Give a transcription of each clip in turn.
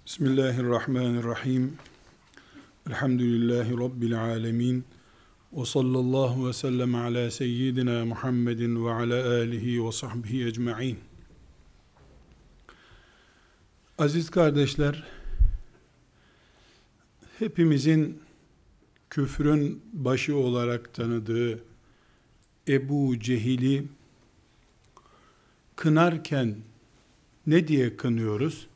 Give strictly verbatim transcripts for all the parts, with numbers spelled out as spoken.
Bismillahirrahmanirrahim. Elhamdülillahi Rabbil alemin. Ve sallallahu ve sellem ala seyyidina Muhammedin ve ala alihi ve sahbihi ecma'in. Aziz kardeşler, hepimizin küfrün başı olarak tanıdığı Ebu Cehil'i kınarken ne diye kınıyoruz?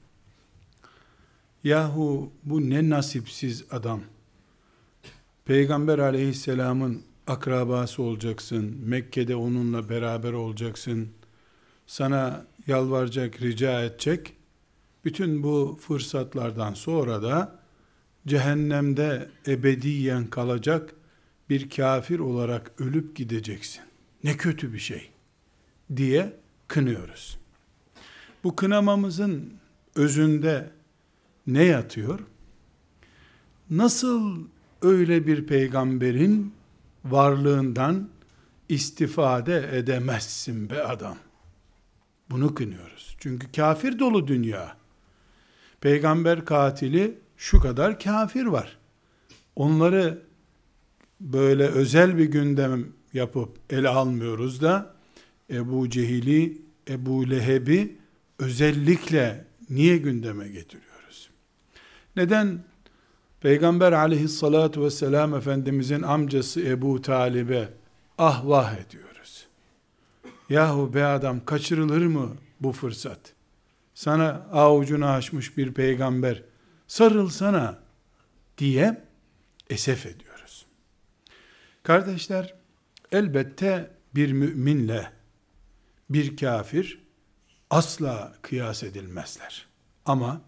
Yahu bu ne nasipsiz adam. Peygamber aleyhisselamın akrabası olacaksın. Mekke'de onunla beraber olacaksın. Sana yalvaracak, rica edecek. Bütün bu fırsatlardan sonra da cehennemde ebediyen kalacak bir kafir olarak ölüp gideceksin. Ne kötü bir şey diye kınıyoruz. Bu kınamamızın özünde ne yatıyor? Nasıl öyle bir peygamberin varlığından istifade edemezsin be adam? Bunu kınıyoruz. Çünkü kafir dolu dünya. Peygamber katili şu kadar kafir var. Onları böyle özel bir gündem yapıp ele almıyoruz da Ebu Cehil'i, Ebu Leheb'i özellikle niye gündeme getiriyoruz? Neden Peygamber aleyhissalatu vesselam Efendimizin amcası Ebu Talib'e ah vah ediyoruz? Yahu be adam, kaçırılır mı bu fırsat? Sana avucunu açmış bir peygamber, sarılsana diye esef ediyoruz. Kardeşler, elbette bir müminle bir kafir asla kıyas edilmezler. Ama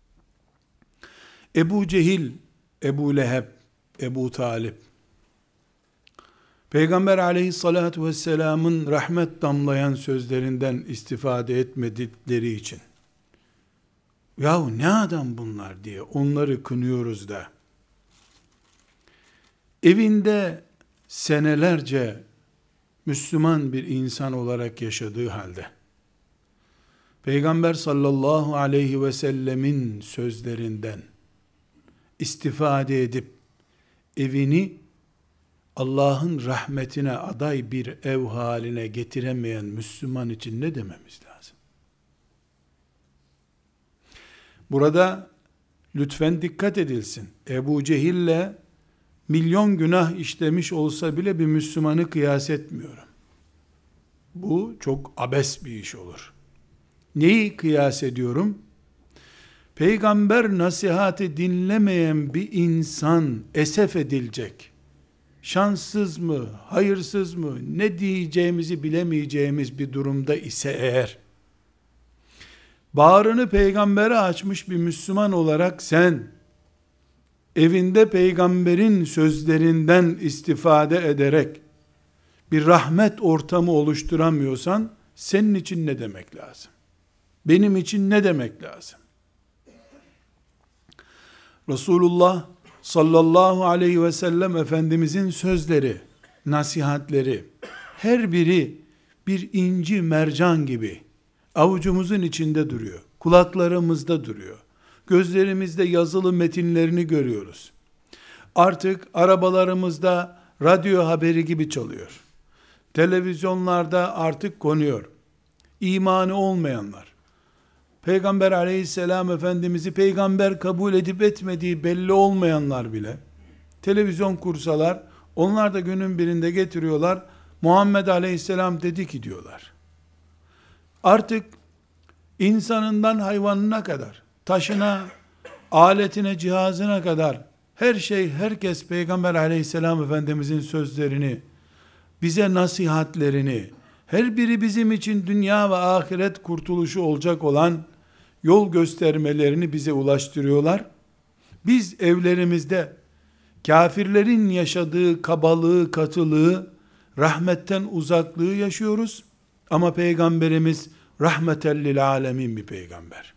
Ebu Cehil, Ebu Leheb, Ebu Talib, Peygamber aleyhissalatu vesselamın rahmet damlayan sözlerinden istifade etmedikleri için, yahu ne adam bunlar diye onları kınıyoruz da, evinde senelerce Müslüman bir insan olarak yaşadığı halde, Peygamber sallallahu aleyhi ve sellemin sözlerinden istifade edip evini Allah'ın rahmetine aday bir ev haline getiremeyen Müslüman için ne dememiz lazım? Burada lütfen dikkat edilsin. Ebu Cehil'le milyon günah işlemiş olsa bile bir Müslümanı kıyas etmiyorum. Bu çok abes bir iş olur. Neyi kıyas ediyorum? Peygamber nasihatı dinlemeyen bir insan esef edilecek. Şanssız mı, hayırsız mı, ne diyeceğimizi bilemeyeceğimiz bir durumda ise eğer, bağrını peygambere açmış bir Müslüman olarak sen, evinde peygamberin sözlerinden istifade ederek, bir rahmet ortamı oluşturamıyorsan, senin için ne demek lazım? Benim için ne demek lazım? Resulullah sallallahu aleyhi ve sellem Efendimizin sözleri, nasihatleri, her biri bir inci mercan gibi avucumuzun içinde duruyor. Kulaklarımızda duruyor. Gözlerimizde yazılı metinlerini görüyoruz. Artık arabalarımızda radyo haberi gibi çalıyor. Televizyonlarda artık konuyor. İmanı olmayanlar, Peygamber aleyhisselam Efendimiz'i peygamber kabul edip etmediği belli olmayanlar bile, televizyon kursalar, onlar da günün birinde getiriyorlar, Muhammed aleyhisselam dedi ki diyorlar. Artık insanından hayvanına kadar, taşına, aletine, cihazına kadar, her şey, herkes Peygamber aleyhisselam Efendimizin sözlerini, bize nasihatlerini, her biri bizim için dünya ve ahiret kurtuluşu olacak olan yol göstermelerini bize ulaştırıyorlar. Biz evlerimizde kafirlerin yaşadığı kabalığı, katılığı, rahmetten uzaklığı yaşıyoruz. Ama Peygamberimiz rahmeten lil alemin bir peygamber.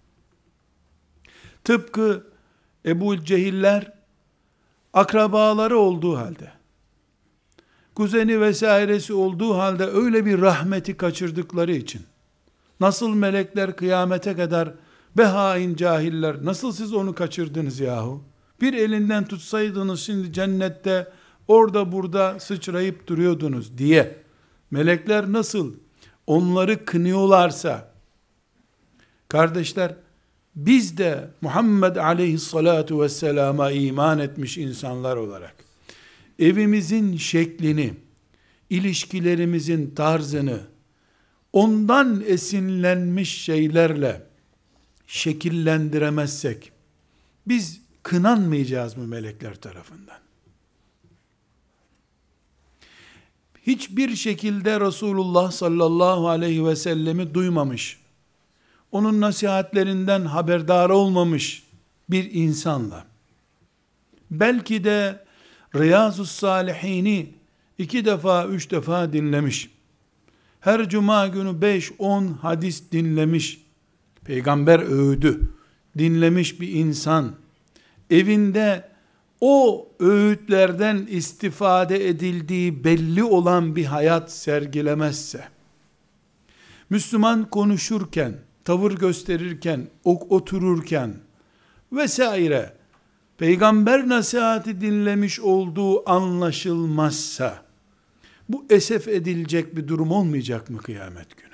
Tıpkı Ebu Cehiller akrabaları olduğu halde, kuzeni vesairesi olduğu halde öyle bir rahmeti kaçırdıkları için, nasıl melekler kıyamete kadar Be hain cahiller, nasıl siz onu kaçırdınız yahu? Bir elinden tutsaydınız şimdi cennette orada burada sıçrayıp duruyordunuz diye melekler nasıl onları kınıyorlarsa, kardeşler, biz de Muhammed aleyhissalatu vesselama iman etmiş insanlar olarak evimizin şeklini, ilişkilerimizin tarzını ondan esinlenmiş şeylerle şekillendiremezsek biz kınanmayacağız mı melekler tarafından? Hiçbir şekilde Resulullah sallallahu aleyhi ve sellemi duymamış, onun nasihatlerinden haberdar olmamış bir insanla, belki de Riyazus Salihini iki defa, üç defa dinlemiş, her cuma günü beş, on hadis dinlemiş, peygamber öğüdü dinlemiş bir insan, evinde o öğütlerden istifade edildiği belli olan bir hayat sergilemezse, Müslüman konuşurken, tavır gösterirken, otururken vesaire, peygamber nasihati dinlemiş olduğu anlaşılmazsa, bu esef edilecek bir durum olmayacak mı kıyamet günü?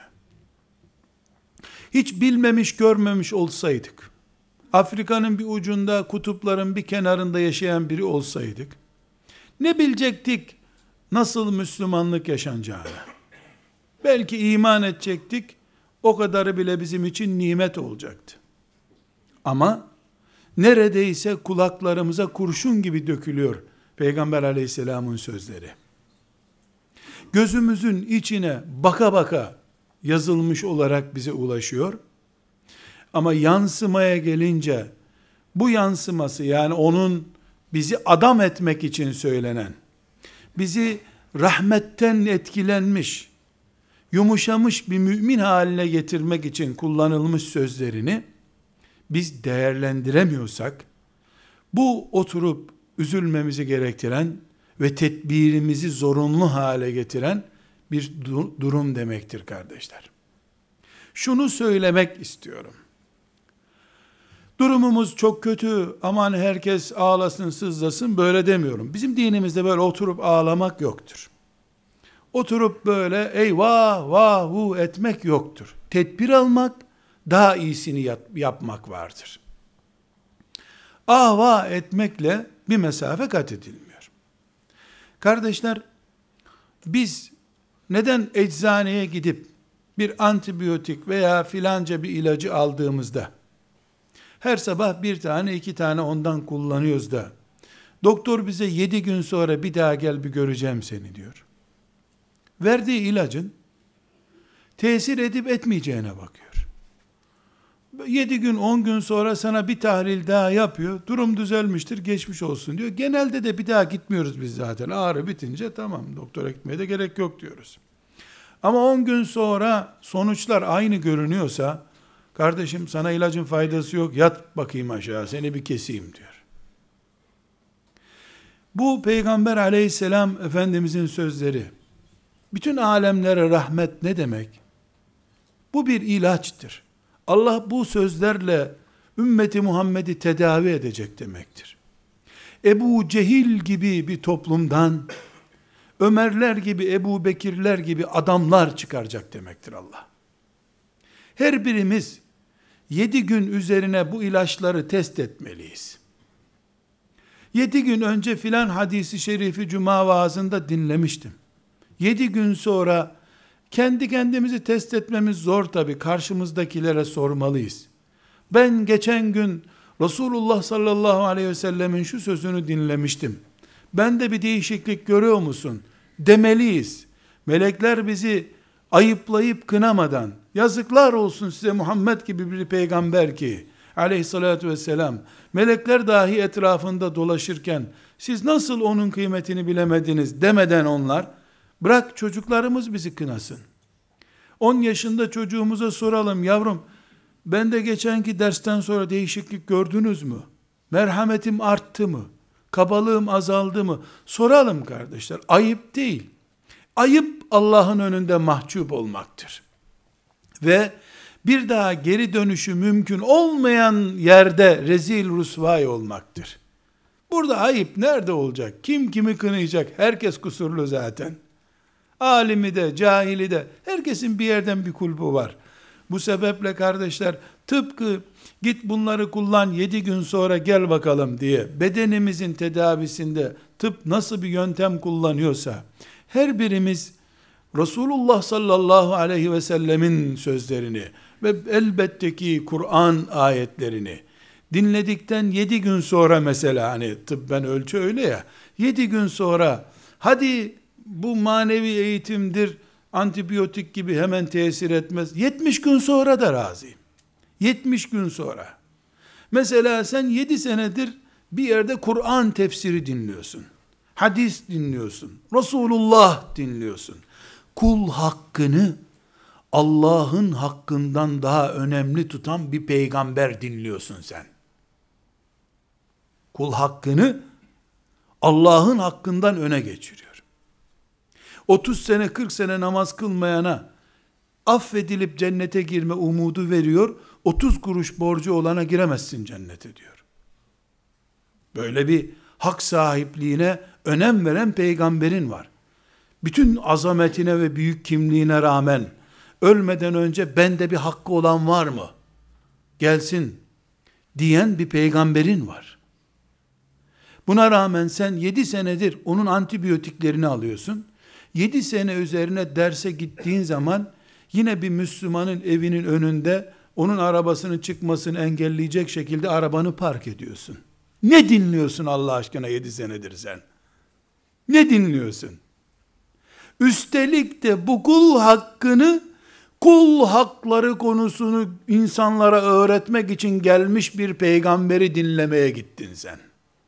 Hiç bilmemiş, görmemiş olsaydık, Afrika'nın bir ucunda, kutupların bir kenarında yaşayan biri olsaydık, ne bilecektik nasıl Müslümanlık yaşanacağını? Belki iman edecektik, o kadarı bile bizim için nimet olacaktı. Ama neredeyse kulaklarımıza kurşun gibi dökülüyor Peygamber aleyhisselamın sözleri. Gözümüzün içine baka baka yazılmış olarak bize ulaşıyor. Ama yansımaya gelince, bu yansıması, yani onun bizi adam etmek için söylenen, bizi rahmetten etkilenmiş, yumuşamış bir mümin haline getirmek için kullanılmış sözlerini biz değerlendiremiyorsak, bu oturup üzülmemizi gerektiren ve tedbirimizi zorunlu hale getiren bir durum demektir kardeşler. Şunu söylemek istiyorum. Durumumuz çok kötü, aman herkes ağlasın, sızlasın, böyle demiyorum. Bizim dinimizde böyle oturup ağlamak yoktur. Oturup böyle eyvah vah hu etmek yoktur. Tedbir almak, daha iyisini yap- yapmak vardır. Ah vah etmekle bir mesafe kat edilmiyor. Kardeşler, biz neden eczaneye gidip bir antibiyotik veya filanca bir ilacı aldığımızda her sabah bir tane iki tane ondan kullanıyoruz da doktor bize yedi gün sonra bir daha gel bir göreceğim seni diyor. Verdiği ilacın tesir edip etmeyeceğine bakıyor. Yedi gün on gün sonra sana bir tahlil daha yapıyor. Durum düzelmiştir, geçmiş olsun diyor. Genelde de bir daha gitmiyoruz biz zaten. Ağrı bitince tamam, doktora gitmeye de gerek yok diyoruz. Ama on gün sonra sonuçlar aynı görünüyorsa, kardeşim sana ilacın faydası yok, yat bakayım aşağı, seni bir keseyim diyor. Bu Peygamber aleyhisselam Efendimizin sözleri, bütün alemlere rahmet ne demek? Bu bir ilaçtır. Allah bu sözlerle ümmeti Muhammed'i tedavi edecek demektir. Ebu Cehil gibi bir toplumdan, Ömerler gibi, Ebu Bekirler gibi adamlar çıkaracak demektir Allah. Her birimiz yedi gün üzerine bu ilaçları test etmeliyiz. Yedi gün önce filan hadisi şerifi cuma vaazında dinlemiştim. Yedi gün sonra kendi kendimizi test etmemiz zor tabii. Karşımızdakilere sormalıyız. Ben geçen gün Resulullah sallallahu aleyhi ve sellemin şu sözünü dinlemiştim. Bende bir değişiklik görüyor musun? Demeliyiz. Melekler bizi ayıplayıp kınamadan, yazıklar olsun size Muhammed gibi bir peygamber ki aleyhissalatü vesselam, melekler dahi etrafında dolaşırken siz nasıl onun kıymetini bilemediniz demeden onlar, bırak çocuklarımız bizi kınasın. on yaşında çocuğumuza soralım, yavrum ben de geçenki dersten sonra değişiklik gördünüz mü? Merhametim arttı mı? Kabalığım azaldı mı? Soralım kardeşler. Ayıp değil. Ayıp Allah'ın önünde mahcup olmaktır. Ve bir daha geri dönüşü mümkün olmayan yerde rezil rüsvay olmaktır. Burada ayıp nerede olacak? Kim kimi kınayacak? Herkes kusurlu zaten. Alimi de, cahili de, herkesin bir yerden bir kulbu var. Bu sebeple kardeşler, tıpkı git bunları kullan yedi gün sonra gel bakalım diye bedenimizin tedavisinde tıp nasıl bir yöntem kullanıyorsa, her birimiz Resulullah sallallahu aleyhi ve sellemin sözlerini ve elbette ki Kur'an ayetlerini dinledikten yedi gün sonra, mesela hani tıbben ölçü öyle ya, yedi gün sonra hadi bu manevi eğitimdir, antibiyotik gibi hemen tesir etmez, yetmiş gün sonra da razıyım. yetmiş gün sonra. Mesela sen yedi senedir bir yerde Kur'an tefsiri dinliyorsun. Hadis dinliyorsun. Resulullah dinliyorsun. Kul hakkını Allah'ın hakkından daha önemli tutan bir peygamber dinliyorsun sen. Kul hakkını Allah'ın hakkından öne geçiriyor. otuz sene kırk sene namaz kılmayana affedilip cennete girme umudu veriyor. otuz kuruş borcu olana giremezsin cennete diyor. Böyle bir hak sahipliğine önem veren peygamberin var. Bütün azametine ve büyük kimliğine rağmen ölmeden önce bende bir hakkı olan var mı? Gelsin diyen bir peygamberin var. Buna rağmen sen yedi senedir onun antibiyotiklerini alıyorsun. yedi sene üzerine derse gittiğin zaman yine bir Müslümanın evinin önünde onun arabasının çıkmasını engelleyecek şekilde arabanı park ediyorsun. Ne dinliyorsun Allah aşkına yedi senedir sen? Ne dinliyorsun? Üstelik de bu kul hakkını, kul hakları konusunu insanlara öğretmek için gelmiş bir peygamberi dinlemeye gittin sen.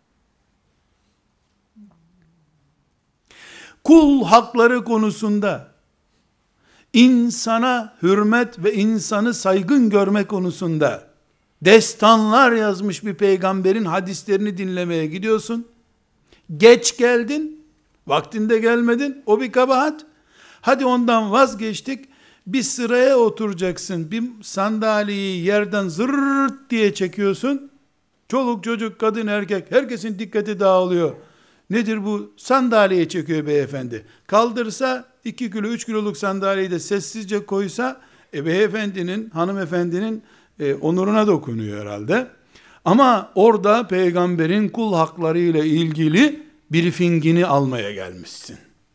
Kul hakları konusunda, insana hürmet ve insanı saygın görme konusunda destanlar yazmış bir peygamberin hadislerini dinlemeye gidiyorsun. Geç geldin, vaktinde gelmedin, o bir kabahat. Hadi ondan vazgeçtik, bir sıraya oturacaksın, bir sandalyeyi yerden zırrt diye çekiyorsun. Çoluk çocuk, kadın erkek, herkesin dikkati dağılıyor. Nedir bu? Sandalyeye çekiyor beyefendi. Kaldırsa iki kilo, üç kiloluk sandalyeyi de sessizce koysa, e, beyefendinin, hanımefendinin e, onuruna dokunuyor herhalde. Ama orada peygamberin kul hakları ile ilgili briefingini almaya gelmişsin.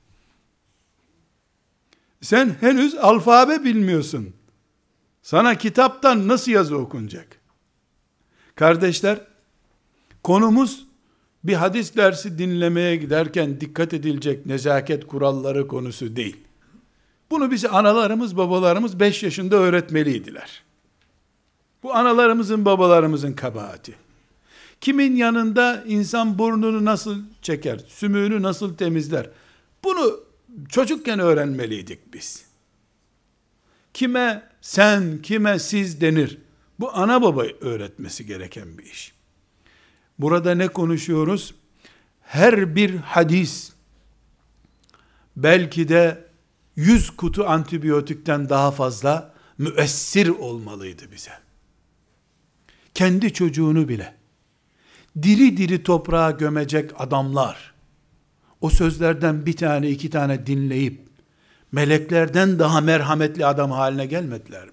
Sen henüz alfabe bilmiyorsun. Sana kitaptan nasıl yazı okunacak? Kardeşler, konumuz bir hadis dersi dinlemeye giderken dikkat edilecek nezaket kuralları konusu değil. Bunu bize analarımız, babalarımız beş yaşında öğretmeliydiler. Bu analarımızın, babalarımızın kabahati. Kimin yanında insan burnunu nasıl çeker, sümüğünü nasıl temizler? Bunu çocukken öğrenmeliydik biz. Kime sen, kime siz denir? Bu ana baba öğretmesi gereken bir iş. Burada ne konuşuyoruz? Her bir hadis belki de yüz kutu antibiyotikten daha fazla müessir olmalıydı bize. Kendi çocuğunu bile diri diri toprağa gömecek adamlar o sözlerden bir tane iki tane dinleyip meleklerden daha merhametli adam haline gelmediler mi?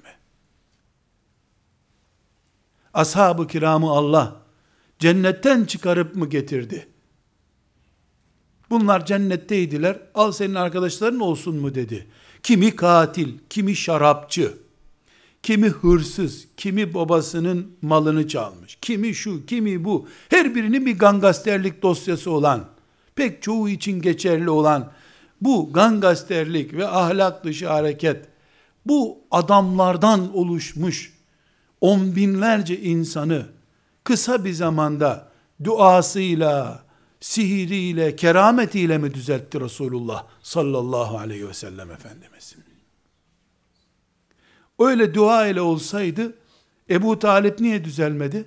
Ashab-ı kiramı Allah cennetten çıkarıp mı getirdi? Bunlar cennetteydiler, al senin arkadaşların olsun mu dedi. Kimi katil, kimi şarapçı, kimi hırsız, kimi babasının malını çalmış, kimi şu, kimi bu, her birinin bir gangasterlik dosyası olan, pek çoğu için geçerli olan bu gangasterlik ve ahlak dışı hareket, bu adamlardan oluşmuş on binlerce insanı kısa bir zamanda duasıyla, sihiriyle, kerametiyle mi düzeltti Resulullah sallallahu aleyhi ve sellem Efendimiz? Öyle dua ile olsaydı Ebu Talip niye düzelmedi?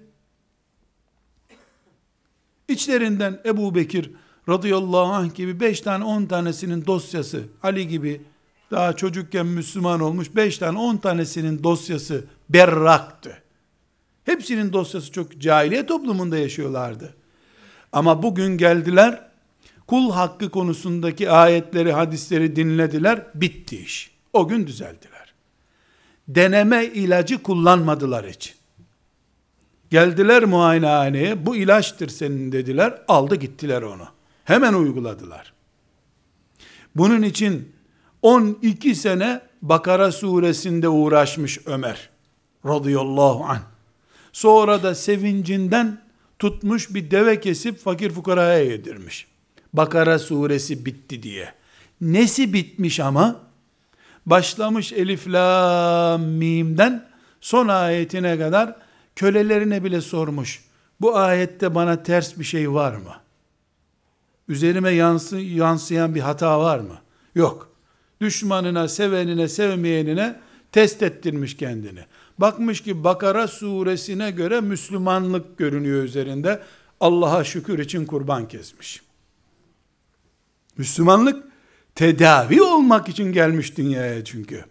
İçlerinden Ebu Bekir radıyallahu anh gibi beş tane on tanesinin dosyası, Ali gibi daha çocukken Müslüman olmuş beş tane on tanesinin dosyası berraktı. Hepsinin dosyası çok cahiliye toplumunda yaşıyorlardı. Ama bugün geldiler, kul hakkı konusundaki ayetleri, hadisleri dinlediler, bitti iş. O gün düzeldiler. Deneme ilacı kullanmadılar hiç. Geldiler muayenehaneye, bu ilaçtır senin dediler, aldı gittiler onu. Hemen uyguladılar. Bunun için on iki sene Bakara suresinde uğraşmış Ömer radıyallahu anh. Sonra da sevincinden tutmuş bir deve kesip fakir fukaraya yedirmiş. Bakara suresi bitti diye. Nesi bitmiş ama? Başlamış Elif Lam Mim'den son ayetine kadar kölelerine bile sormuş. Bu ayette bana ters bir şey var mı? Üzerime yansı, yansıyan bir hata var mı? Yok. Düşmanına, sevenine, sevmeyenine test ettirmiş kendini. Bakmış ki Bakara suresine göre Müslümanlık görünüyor üzerinde. Allah'a şükür için kurban kesmiş. Müslümanlık tedavi olmak için gelmiş dünyaya çünkü.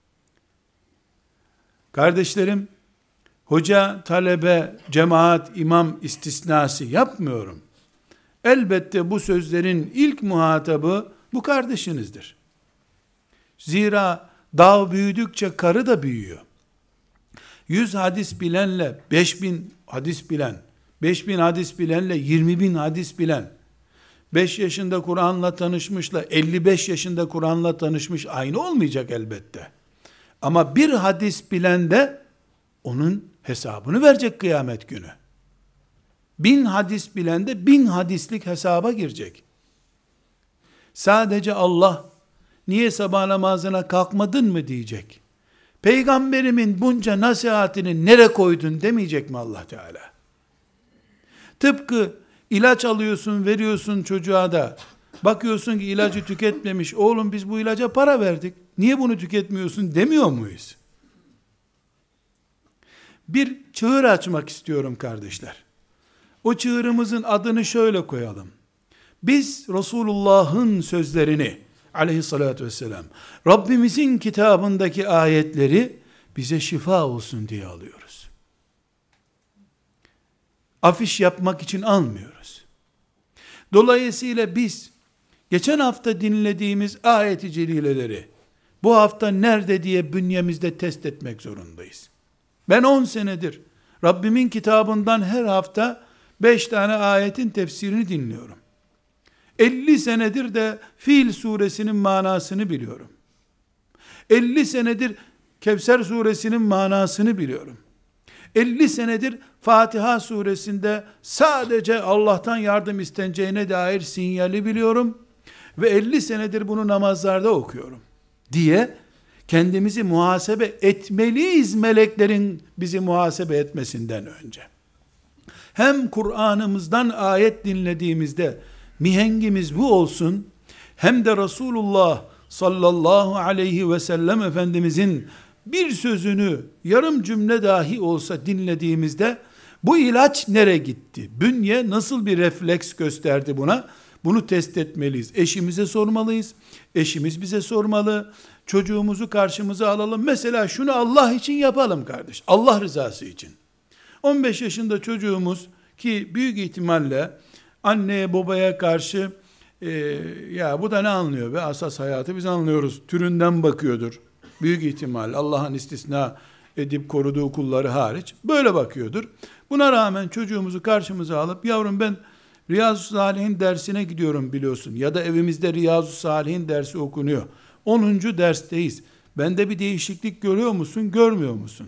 Kardeşlerim, hoca, talebe, cemaat, imam istisnası yapmıyorum. Elbette bu sözlerin ilk muhatabı bu kardeşinizdir. Zira dağ büyüdükçe karı da büyüyor. yüz hadis bilenle beş bin hadis bilen, beş bin hadis bilenle yirmi bin hadis bilen, beş yaşında Kur'an'la tanışmışla elli beş yaşında Kur'an'la tanışmış aynı olmayacak elbette. Ama bir hadis bilen de onun hesabını verecek kıyamet günü. Bin hadis bilen de bin hadislik hesaba girecek. Sadece Allah, niye sabah namazına kalkmadın mı diyecek. Peygamberimin bunca nasihatini nereye koydun demeyecek mi Allah Teala? Tıpkı ilaç alıyorsun, veriyorsun çocuğa da, bakıyorsun ki ilacı tüketmemiş, oğlum biz bu ilaca para verdik, niye bunu tüketmiyorsun demiyor muyuz? Bir çığır açmak istiyorum kardeşler. O çığırımızın adını şöyle koyalım. Biz Resulullah'ın sözlerini aleyhissalatü vesselam, Rabbimizin kitabındaki ayetleri bize şifa olsun diye alıyoruz. Afiş yapmak için almıyoruz. Dolayısıyla biz geçen hafta dinlediğimiz ayet-i celileleri bu hafta nerede diye bünyemizde test etmek zorundayız. Ben on senedir Rabbimin kitabından her hafta beş tane ayetin tefsirini dinliyorum. elli senedir de Fil suresinin manasını biliyorum. elli senedir Kevser suresinin manasını biliyorum. elli senedir Fatiha suresinde sadece Allah'tan yardım isteneceğine dair sinyali biliyorum. Ve elli senedir bunu namazlarda okuyorum diye kendimizi muhasebe etmeliyiz meleklerin bizi muhasebe etmesinden önce. Hem Kur'an'ımızdan ayet dinlediğimizde mihengimiz bu olsun, hem de Resulullah sallallahu aleyhi ve sellem Efendimizin bir sözünü yarım cümle dahi olsa dinlediğimizde bu ilaç nereye gitti? Bünye nasıl bir refleks gösterdi buna? Bunu test etmeliyiz. Eşimize sormalıyız. Eşimiz bize sormalı. Çocuğumuzu karşımıza alalım. Mesela şunu Allah için yapalım kardeş. Allah rızası için. on beş yaşında çocuğumuz ki büyük ihtimalle anneye babaya karşı e, ya bu da ne anlıyor be, asas hayatı biz anlıyoruz türünden bakıyordur. Büyük ihtimal Allah'ın istisna edip koruduğu kulları hariç böyle bakıyordur. Buna rağmen çocuğumuzu karşımıza alıp yavrum ben Riyazu Salih'in dersine gidiyorum biliyorsun ya da evimizde Riyazu Salih'in dersi okunuyor. onuncu dersteyiz. Bende bir değişiklik görüyor musun, görmüyor musun?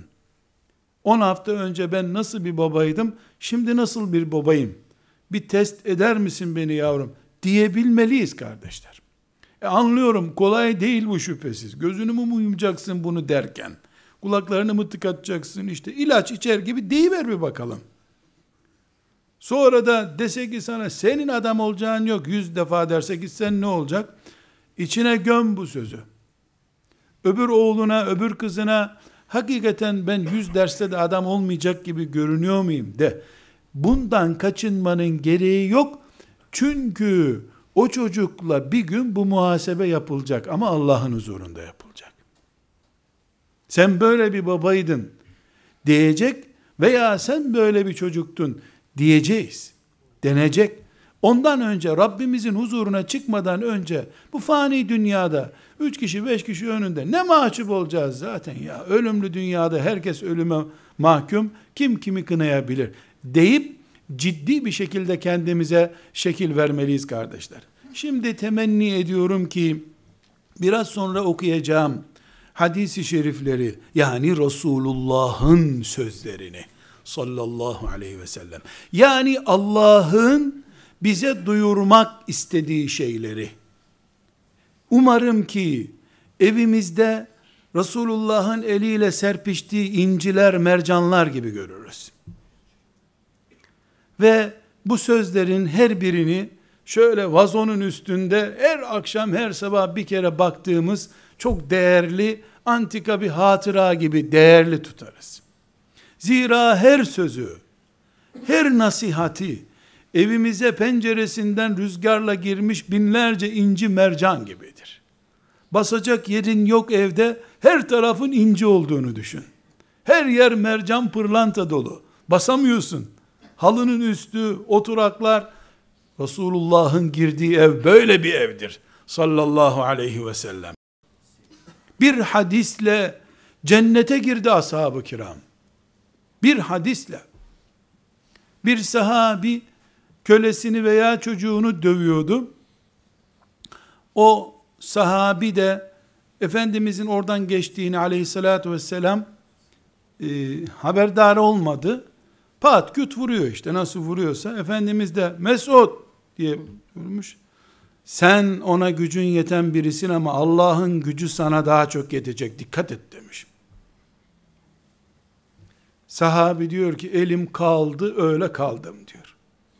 on hafta önce ben nasıl bir babaydım, şimdi nasıl bir babayım? Bir test eder misin beni yavrum? Diyebilmeliyiz kardeşler. E anlıyorum, kolay değil bu şüphesiz. Gözünü mü yumacaksın bunu derken? Kulaklarını mı tıkatacaksın? İşte ilaç içer gibi deyiver bir bakalım. Sonra da dese ki sana senin adam olacağın yok, yüz defa derse gitsen ne olacak? İçine göm bu sözü. Öbür oğluna, öbür kızına hakikaten ben yüz derste de adam olmayacak gibi görünüyor muyum de. Bundan kaçınmanın gereği yok. Çünkü O çocukla bir gün bu muhasebe yapılacak ama Allah'ın huzurunda yapılacak. Sen böyle bir babaydın diyecek veya sen böyle bir çocuktun diyeceğiz. Denecek. Ondan önce Rabbimizin huzuruna çıkmadan önce bu fani dünyada üç kişi beş kişi önünde ne mahcup olacağız zaten ya. Ölümlü dünyada herkes ölüme mahkum. Kim kimi kınayabilir deyip ciddi bir şekilde kendimize şekil vermeliyiz kardeşler. Şimdi temenni ediyorum ki biraz sonra okuyacağım hadis-i şerifleri, yani Resulullah'ın sözlerini sallallahu aleyhi ve sellem, yani Allah'ın bize duyurmak istediği şeyleri, umarım ki evimizde Resulullah'ın eliyle serpiştiği inciler, mercanlar gibi görürüz. Ve bu sözlerin her birini şöyle vazonun üstünde her akşam her sabah bir kere baktığımız çok değerli, antika bir hatıra gibi değerli tutarız. Zira her sözü, her nasihati evimize penceresinden rüzgarla girmiş binlerce inci mercan gibidir. Basacak yerin yok evde, her tarafın inci olduğunu düşün. Her yer mercan pırlanta dolu. Basamıyorsun. Halının üstü, oturaklar, Resulullah'ın girdiği ev böyle bir evdir. Sallallahu aleyhi ve sellem. Bir hadisle cennete girdi ashab-ı kiram. Bir hadisle. Bir sahabi kölesini veya çocuğunu dövüyordu. O sahabi de Efendimizin oradan geçtiğini aleyhissalatü vesselam e, haberdar olmadı. Pat küt vuruyor işte, nasıl vuruyorsa. Efendimiz de Mesud diye vurmuş. Sen ona gücün yeten birisin ama Allah'ın gücü sana daha çok yetecek, dikkat et demiş. Sahabi diyor ki elim kaldı, öyle kaldım diyor.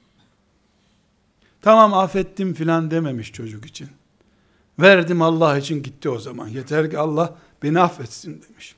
Tamam affettim filan dememiş çocuk için. Verdim Allah için, gitti o zaman. Yeter ki Allah beni affetsin demiş.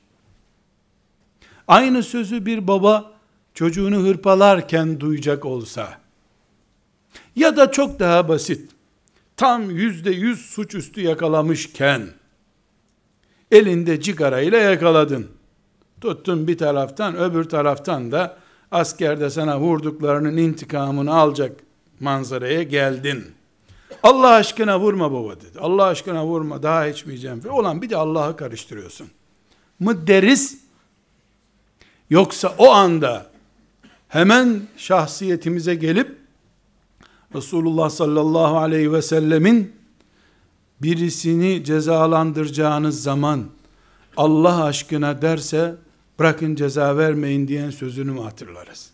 Aynı sözü bir baba çocuğunu hırpalarken duyacak olsa, ya da çok daha basit, tam yüzde yüz suçüstü yakalamışken, elinde cigarayla yakaladın, tuttun bir taraftan, öbür taraftan da askerde sana vurduklarının intikamını alacak manzaraya geldin. Allah aşkına vurma baba dedi. Allah aşkına vurma, daha içmeyeceğim. Olan bir de Allah'ı karıştırıyorsun mı deriz? Yoksa o anda hemen şahsiyetimize gelip Resulullah sallallahu aleyhi ve sellemin birisini cezalandıracağınız zaman Allah aşkına derse bırakın ceza vermeyin diyen sözünü mü hatırlarız?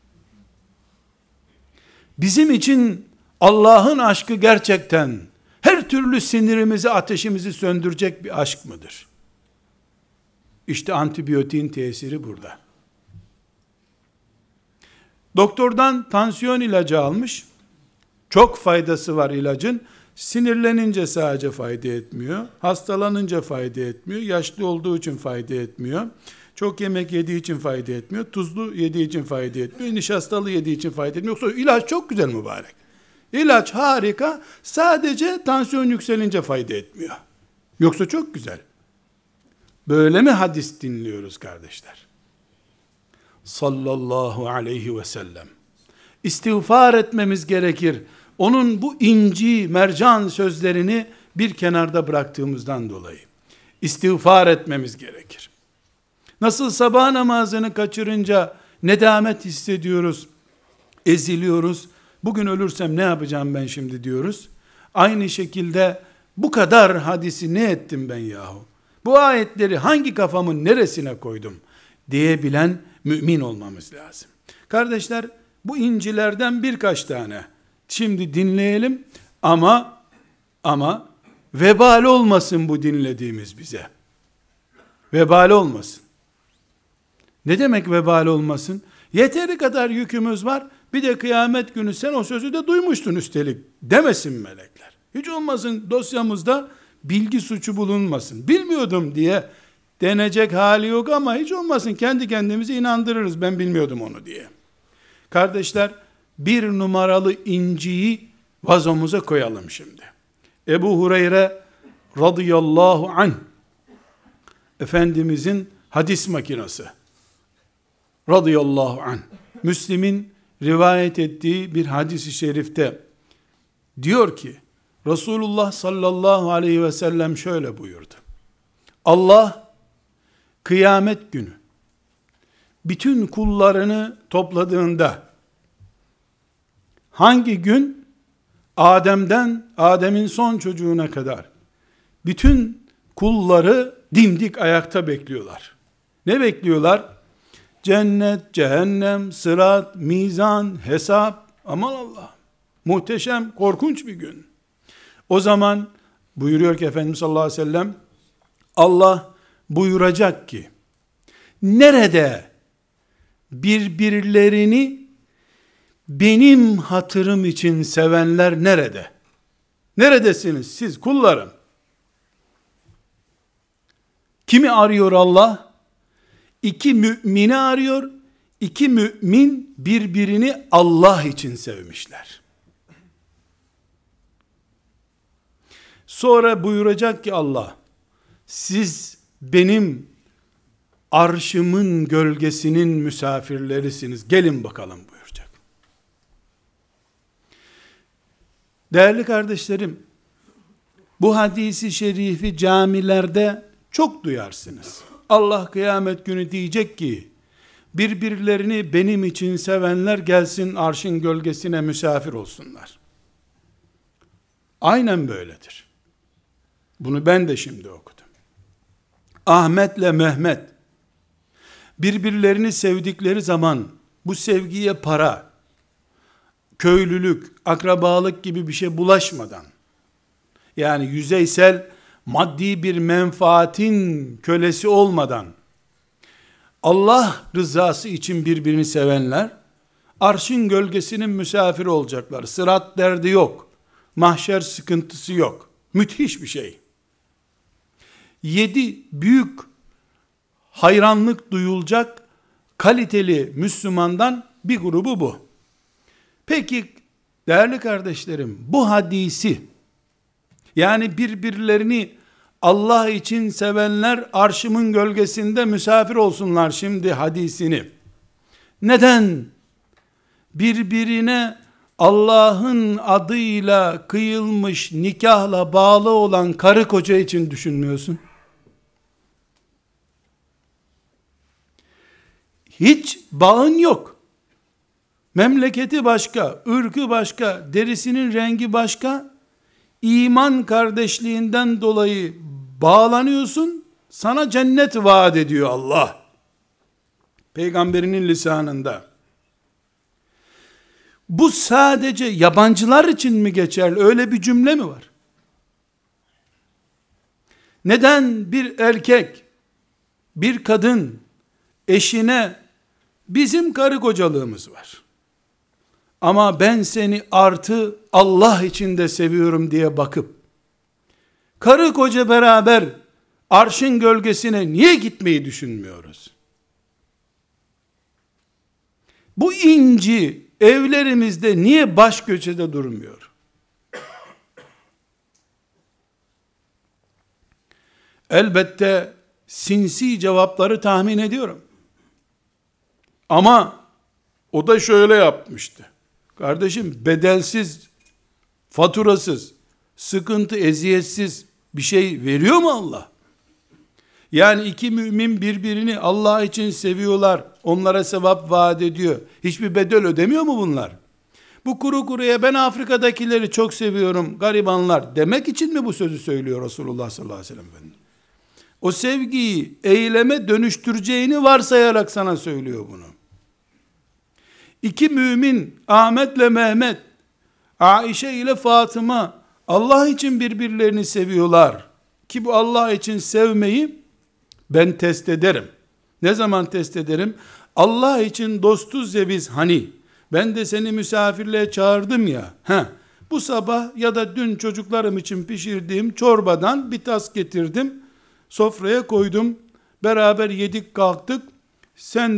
Bizim için Allah'ın aşkı gerçekten her türlü sinirimizi, ateşimizi söndürecek bir aşk mıdır? İşte antibiyotiğin tesiri burada. Doktordan tansiyon ilacı almış. Çok faydası var ilacın. Sinirlenince sadece fayda etmiyor. Hastalanınca fayda etmiyor. Yaşlı olduğu için fayda etmiyor. Çok yemek yediği için fayda etmiyor. Tuzlu yediği için fayda etmiyor. Nişastalı yediği için fayda etmiyor. Yoksa ilaç çok güzel mübarek. İlaç harika. Sadece tansiyon yükselince fayda etmiyor. Yoksa çok güzel. Böyle mi hadis dinliyoruz kardeşler? Sallallahu aleyhi ve sellem. İstiğfar etmemiz gerekir. Onun bu inci, mercan sözlerini bir kenarda bıraktığımızdan dolayı. İstiğfar etmemiz gerekir. Nasıl sabah namazını kaçırınca nedamet hissediyoruz, eziliyoruz. Bugün ölürsem ne yapacağım ben şimdi diyoruz. Aynı şekilde bu kadar hadisi ne ettim ben yahu? Bu ayetleri hangi kafamın neresine koydum diyebilen mümin olmamız lazım. Kardeşler, bu incilerden birkaç tane şimdi dinleyelim ama ama vebal olmasın bu dinlediğimiz bize. Vebal olmasın. Ne demek vebal olmasın? Yeteri kadar yükümüz var. Bir de kıyamet günü sen o sözü de duymuştun üstelik demesin melekler. Hiç olmasın dosyamızda bilgi suçu bulunmasın. Bilmiyordum diye denecek hali yok ama hiç olmasın kendi kendimizi inandırırız ben bilmiyordum onu diye. Kardeşler, bir numaralı inciyi vazomuza koyalım şimdi. Ebu Hureyre radıyallahu anh, Efendimizin hadis makinesi radıyallahu anh, Müslim'in rivayet ettiği bir hadis-i şerifte diyor ki, Resulullah sallallahu aleyhi ve sellem şöyle buyurdu: Allah kıyamet günü bütün kullarını topladığında, hangi gün? Adem'den Adem'in son çocuğuna kadar bütün kulları dimdik ayakta bekliyorlar. Ne bekliyorlar? Cennet, cehennem, sırat, mizan, hesap. Aman Allah! Muhteşem, korkunç bir gün. O zaman buyuruyor ki Efendimiz sallallahu aleyhi ve sellem, Allah buyuracak ki, nerede birbirlerini benim hatırım için sevenler nerede? Neredesiniz siz kullarım? Kimi arıyor Allah? İki mümini arıyor. İki mümin birbirini Allah için sevmişler. Sonra buyuracak ki Allah, siz benim arşımın gölgesinin misafirlerisiniz. Gelin bakalım buyuracak. Değerli kardeşlerim, bu hadisi şerifi camilerde çok duyarsınız. Allah kıyamet günü diyecek ki, birbirlerini benim için sevenler gelsin arşın gölgesine misafir olsunlar. Aynen böyledir. Bunu ben de şimdi okudum. Ahmet'le Mehmet birbirlerini sevdikleri zaman bu sevgiye para, köylülük, akrabalık gibi bir şey bulaşmadan, yani yüzeysel maddi bir menfaatin kölesi olmadan Allah rızası için birbirini sevenler arşın gölgesinin misafiri olacaklar. Sırat derdi yok. Mahşer sıkıntısı yok. Müthiş bir şey. Yedi büyük hayranlık duyulacak kaliteli Müslümandan bir grubu bu. Peki değerli kardeşlerim, bu hadisi, yani birbirlerini Allah için sevenler arşımın gölgesinde misafir olsunlar şimdi hadisini, neden birbirine Allah'ın adıyla kıyılmış nikahla bağlı olan karı koca için düşünmüyorsun? Hiç bağın yok. Memleketi başka, ırkı başka, derisinin rengi başka. İman kardeşliğinden dolayı bağlanıyorsun. Sana cennet vaat ediyor Allah. Peygamberinin lisanında. Bu sadece yabancılar için mi geçerli? Öyle bir cümle mi var? Neden bir erkek, bir kadın eşine bizim karı kocalığımız var, ama ben seni artı Allah için de seviyorum diye bakıp karı koca beraber arşın gölgesine niye gitmeyi düşünmüyoruz? Bu inci evlerimizde niye baş köşede durmuyor? Elbette sinsi cevapları tahmin ediyorum. Ama o da şöyle yapmıştı. Kardeşim, bedelsiz, faturasız, sıkıntı, eziyetsiz bir şey veriyor mu Allah? Yani iki mümin birbirini Allah için seviyorlar, onlara sevap vaat ediyor. Hiçbir bedel ödemiyor mu bunlar? Bu kuru kuruya ben Afrika'dakileri çok seviyorum, garibanlar demek için mi bu sözü söylüyor Resulullah sallallahu aleyhi ve sellem Efendimiz? O sevgiyi eyleme dönüştüreceğini varsayarak sana söylüyor bunu. İki mümin, Ahmet'le Mehmet, Aişe ile Fatıma, Allah için birbirlerini seviyorlar. Ki bu Allah için sevmeyi ben test ederim. Ne zaman test ederim? Allah için dostuz ya biz, hani ben de seni misafirliğe çağırdım ya, heh, bu sabah ya da dün çocuklarım için pişirdiğim çorbadan bir tas getirdim, sofraya koydum, beraber yedik kalktık, sen de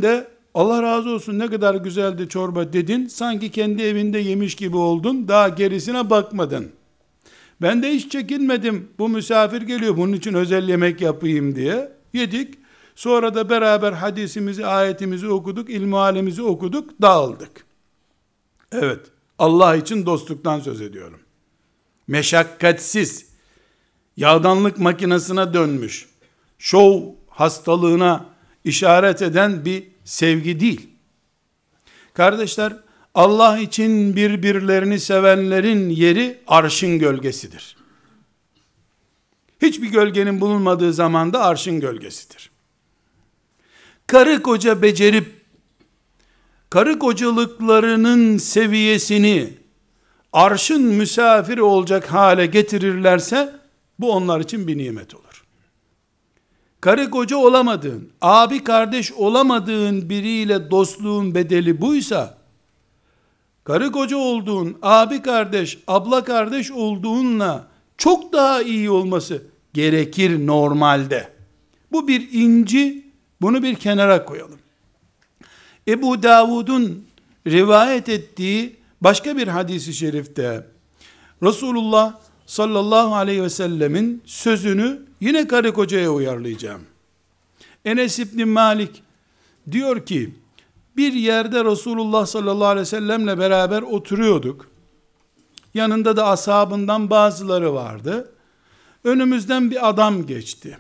Allah razı olsun ne kadar güzeldi çorba dedin, sanki kendi evinde yemiş gibi oldun, daha gerisine bakmadın. Ben de hiç çekinmedim, bu misafir geliyor bunun için özel yemek yapayım diye yedik. Sonra da beraber hadisimizi, ayetimizi okuduk, ilmihalimizi okuduk, dağıldık. Evet, Allah için dostluktan söz ediyorum. Meşakkatsiz, yağdanlık makinesine dönmüş, şov hastalığına işaret eden bir sevgi değil. Kardeşler, Allah için birbirlerini sevenlerin yeri arşın gölgesidir. Hiçbir gölgenin bulunmadığı zamanda arşın gölgesidir. Karı koca becerip, karı kocalıklarının seviyesini arşın misafiri olacak hale getirirlerse, bu onlar için bir nimet olur. Karı koca olamadığın, abi kardeş olamadığın biriyle dostluğun bedeli buysa, karı koca olduğun, abi kardeş, abla kardeş olduğunla çok daha iyi olması gerekir normalde. Bu bir inci, bunu bir kenara koyalım. Ebu Davud'un rivayet ettiği başka bir hadis-i şerifte, Resulullah sallallahu aleyhi ve sellemin sözünü yine karı kocaya uyarlayacağım. Enes İbni Malik diyor ki, bir yerde Resulullah sallallahu aleyhi ve sellemle beraber oturuyorduk. Yanında da ashabından bazıları vardı. Önümüzden bir adam geçti.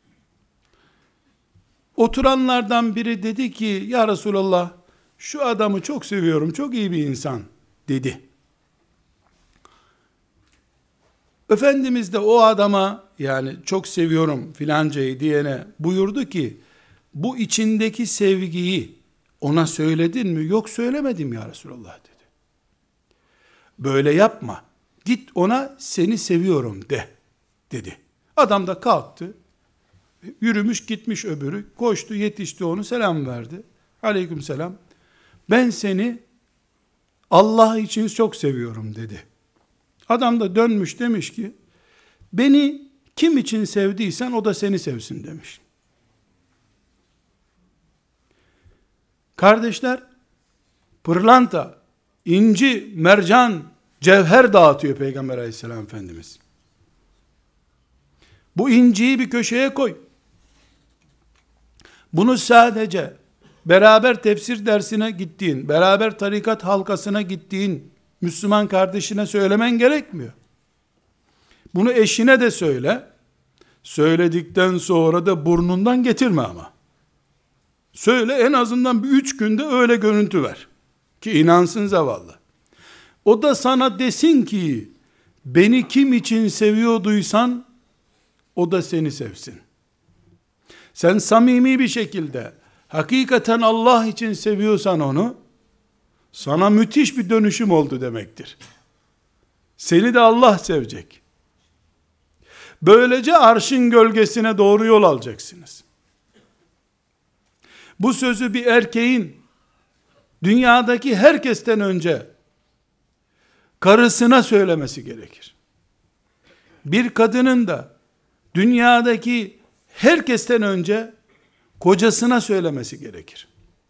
Oturanlardan biri dedi ki, ya Resulallah, şu adamı çok seviyorum, çok iyi bir insan dedi. Efendimiz de o adama, yani çok seviyorum filancayı diyene buyurdu ki, bu içindeki sevgiyi ona söyledin mi? Yok, söylemedim ya Resulallah dedi. Böyle yapma. Git ona seni seviyorum de dedi. Adam da kalktı. Yürümüş gitmiş öbürü. Koştu, yetişti, onu selam verdi. Aleyküm selam. Ben seni Allah için çok seviyorum dedi. Adam da dönmüş demiş ki, beni kim için sevdiysen o da seni sevsin demiş. Kardeşler, pırlanta, inci, mercan, cevher dağıtıyor Peygamber aleyhisselam Efendimiz. Bu inciyi bir köşeye koy. Bunu sadece beraber tefsir dersine gittiğin, beraber tarikat halkasına gittiğin Müslüman kardeşine söylemen gerekmiyor. Bunu eşine de söyle. Söyledikten sonra da burnundan getirme ama. Söyle, en azından bir üç günde öyle görüntü ver. Ki inansın zavallı. O da sana desin ki, beni kim için seviyorduysan, o da seni sevsin. Sen samimi bir şekilde, hakikaten Allah için seviyorsan onu, sana müthiş bir dönüşüm oldu demektir. Seni de Allah sevecek. Böylece arşın gölgesine doğru yol alacaksınız. Bu sözü bir erkeğin, dünyadaki herkesten önce, karısına söylemesi gerekir. Bir kadının da, dünyadaki herkesten önce, kocasına söylemesi gerekir.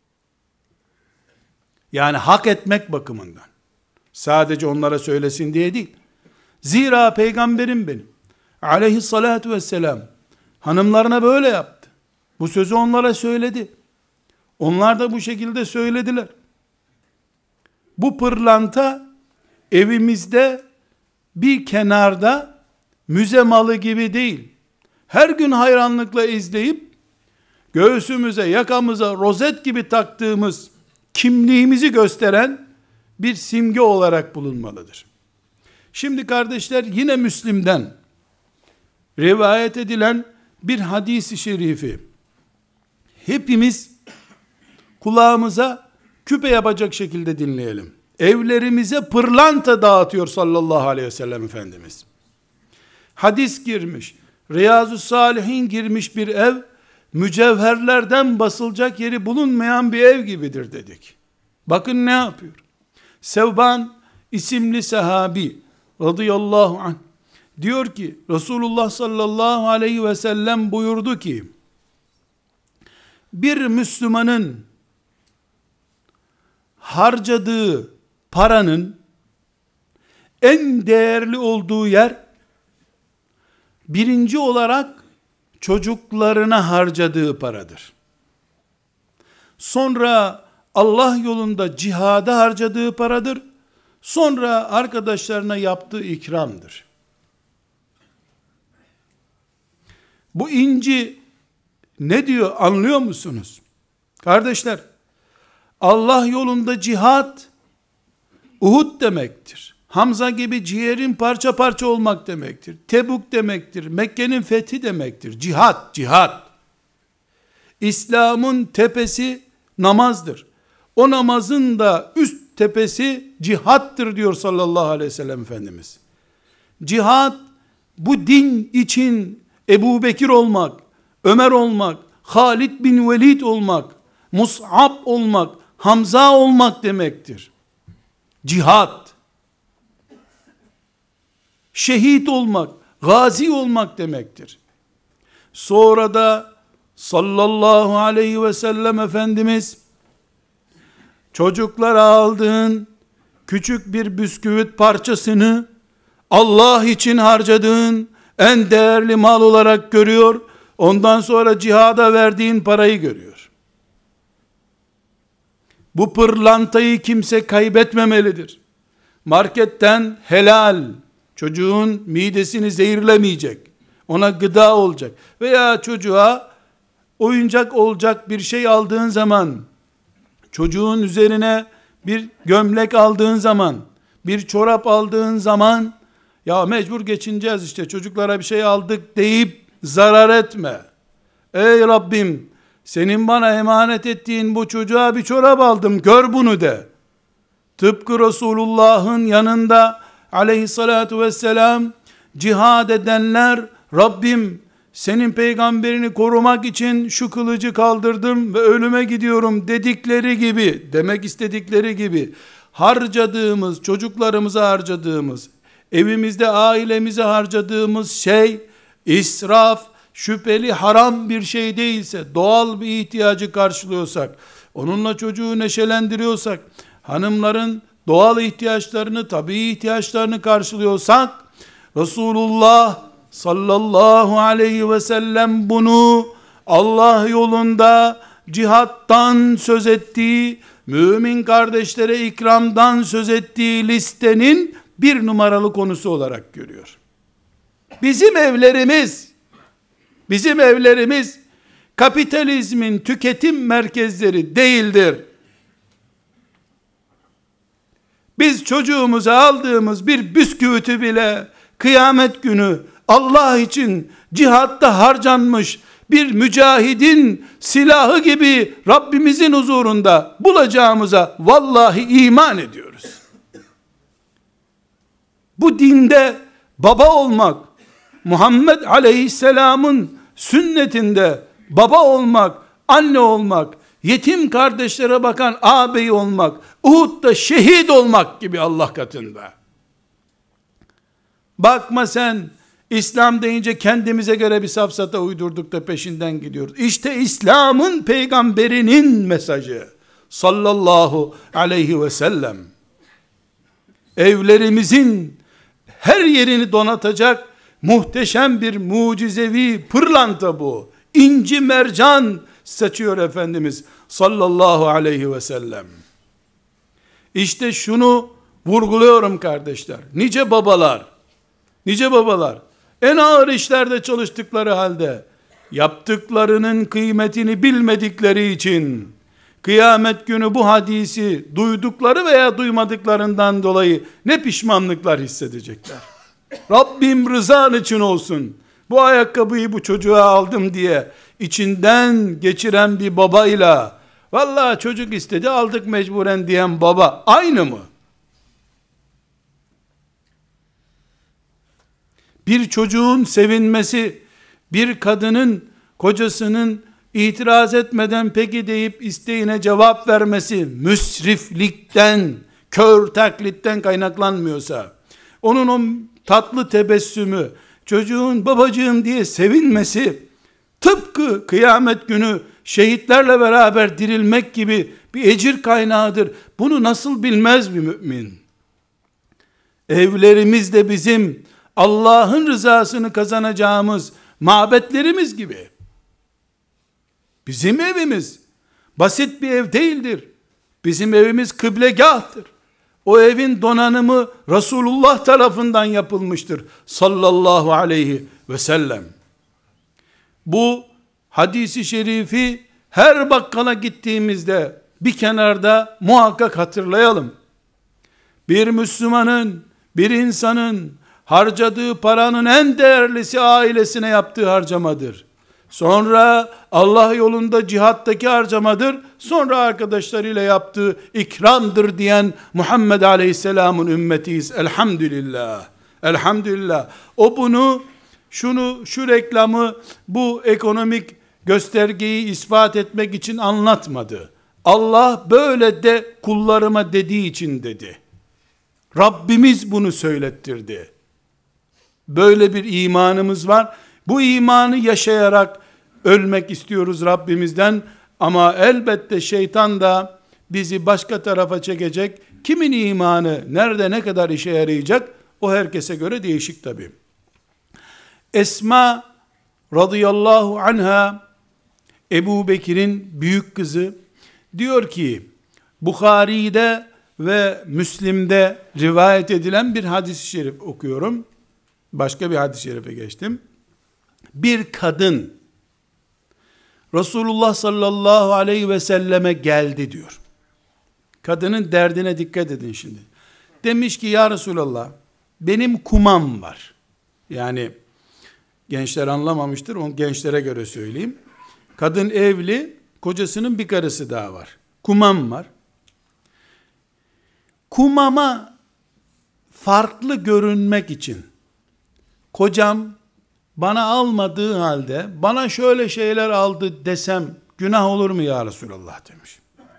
Yani hak etmek bakımından. Sadece onlara söylesin diye değil. Zira peygamberim benim, aleyhissalatu vesselam, hanımlarına böyle yaptı. Bu sözü onlara söyledi. Onlar da bu şekilde söylediler. Bu pırlanta, evimizde bir kenarda müze malı gibi değil. Her gün hayranlıkla izleyip, göğsümüze, yakamıza rozet gibi taktığımız kimliğimizi gösteren bir simge olarak bulunmalıdır. Şimdi kardeşler, yine Müslim'den rivayet edilen bir hadis-i şerifi hepimiz kulağımıza küpe yapacak şekilde dinleyelim. Evlerimize pırlanta dağıtıyor sallallahu aleyhi ve sellem Efendimiz. Hadis girmiş, Riyazu Salihin girmiş bir ev, mücevherlerden basılacak yeri bulunmayan bir ev gibidir dedik. Bakın ne yapıyor? Sevban isimli sahabi radıyallahu anh diyor ki, Resulullah sallallahu aleyhi ve sellem buyurdu ki, bir Müslümanın harcadığı paranın en değerli olduğu yer, birinci olarak çocuklarına harcadığı paradır. Sonra Allah yolunda cihada harcadığı paradır. Sonra arkadaşlarına yaptığı ikramdır. Bu inci ne diyor anlıyor musunuz? Kardeşler, Allah yolunda cihat, Uhud demektir. Hamza gibi ciğerin parça parça olmak demektir. Tebuk demektir. Mekke'nin fethi demektir. Cihat, cihat. İslam'ın tepesi namazdır. O namazın da üst tepesi cihattır diyor sallallahu aleyhi ve sellem Efendimiz. Cihat, bu din için Ebu Bekir olmak, Ömer olmak, Halid bin Velid olmak, Mus'ab olmak, Hamza olmak demektir. Cihat. Şehit olmak, gazi olmak demektir. Sonra da sallallahu aleyhi ve sellem Efendimiz, çocuklara aldığın küçük bir bisküvit parçasını Allah için harcadığın en değerli mal olarak görüyor. Ondan sonra cihada verdiğin parayı görüyor. Bu pırlantayı kimse kaybetmemelidir. Marketten helal, çocuğun midesini zehirlemeyecek, ona gıda olacak veya çocuğa oyuncak olacak bir şey aldığın zaman, çocuğun üzerine bir gömlek aldığın zaman, bir çorap aldığın zaman, ya mecbur geçineceğiz işte, çocuklara bir şey aldık deyip zarar etme. Ey Rabbim, senin bana emanet ettiğin bu çocuğa bir çorap aldım, gör bunu de. Tıpkı Resulullah'ın yanında aleyhissalatu vesselam cihad edenler, Rabbim senin peygamberini korumak için şu kılıcı kaldırdım ve ölüme gidiyorum dedikleri gibi, demek istedikleri gibi, harcadığımız, çocuklarımıza harcadığımız, evimizde ailemize harcadığımız şey, israf, şüpheli, haram bir şey değilse, doğal bir ihtiyacı karşılıyorsak, onunla çocuğu neşelendiriyorsak, hanımların doğal ihtiyaçlarını, tabii ihtiyaçlarını karşılıyorsak, Resulullah sallallahu aleyhi ve sellem bunu Allah yolunda cihattan söz ettiği, mümin kardeşlere ikramdan söz ettiği listenin bir numaralı konusu olarak görüyor. Bizim evlerimiz, bizim evlerimiz kapitalizmin tüketim merkezleri değildir. Biz çocuğumuza aldığımız bir bisküviti bile kıyamet günü Allah için cihatta harcanmış bir mücahidin silahı gibi Rabbimizin huzurunda bulacağımıza vallahi iman ediyoruz. Bu dinde baba olmak, Muhammed Aleyhisselam'ın sünnetinde baba olmak, anne olmak, yetim kardeşlere bakan ağabey olmak, Uhud'da şehit olmak gibi Allah katında. Bakma sen, İslam deyince kendimize göre bir safsata uydurduk da peşinden gidiyoruz. İşte İslam'ın peygamberinin mesajı sallallahu aleyhi ve sellem. Evlerimizin her yerini donatacak muhteşem bir mucizevi pırlanta bu. İnci mercan saçıyor Efendimiz sallallahu aleyhi ve sellem. İşte şunu vurguluyorum kardeşler. Nice babalar, nice babalar en ağır işlerde çalıştıkları halde yaptıklarının kıymetini bilmedikleri için kıyamet günü bu hadisi duydukları veya duymadıklarından dolayı ne pişmanlıklar hissedecekler. Rabbim rızan için olsun, bu ayakkabıyı bu çocuğa aldım diye içinden geçiren bir babayla, vallahi çocuk istedi aldık mecburen diyen baba aynı mı? Bir çocuğun sevinmesi, bir kadının kocasının itiraz etmeden peki deyip isteğine cevap vermesi müsriflikten, kör taklitten kaynaklanmıyorsa, onun o tatlı tebessümü, çocuğun babacığım diye sevinmesi, tıpkı kıyamet günü şehitlerle beraber dirilmek gibi bir ecir kaynağıdır. Bunu nasıl bilmez bir mümin? Evlerimiz de bizim Allah'ın rızasını kazanacağımız mabetlerimiz gibi. Bizim evimiz basit bir ev değildir. Bizim evimiz kıblegahtır. O evin donanımı Resulullah tarafından yapılmıştır sallallahu aleyhi ve sellem. Bu hadisi şerifi her bakkala gittiğimizde bir kenarda muhakkak hatırlayalım. Bir Müslümanın, bir insanın harcadığı paranın en değerlisi ailesine yaptığı harcamadır. Sonra Allah yolunda cihattaki harcamadır. Sonra arkadaşlarıyla yaptığı ikramdır diyen Muhammed Aleyhisselam'ın ümmetiyiz. Elhamdülillah. Elhamdülillah. O bunu, şunu, şu reklamı, bu ekonomik göstergeyi ispat etmek için anlatmadı. Allah böyle de kullarıma dediği için dedi. Rabbimiz bunu söylettirdi. Böyle bir imanımız var. Bu imanı yaşayarak ölmek istiyoruz Rabbimizden. Ama elbette şeytan da bizi başka tarafa çekecek. Kimin imanı nerede ne kadar işe yarayacak? O herkese göre değişik tabii. Esma radıyallahu anha, Ebu Bekir'in büyük kızı, diyor ki Bukhari'de ve Müslim'de rivayet edilen bir hadis-i şerif okuyorum. Başka bir hadis-i şerife geçtim. Bir kadın Resulullah sallallahu aleyhi ve selleme geldi diyor. Kadının derdine dikkat edin şimdi. Demiş ki ya Resulallah, benim kumam var. Yani gençler anlamamıştır, onu gençlere göre söyleyeyim. Kadın evli, kocasının bir karısı daha var. Kumam var. Kumama farklı görünmek için kocam bana almadığı halde bana şöyle şeyler aldı desem günah olur mu ya Resulallah demiş.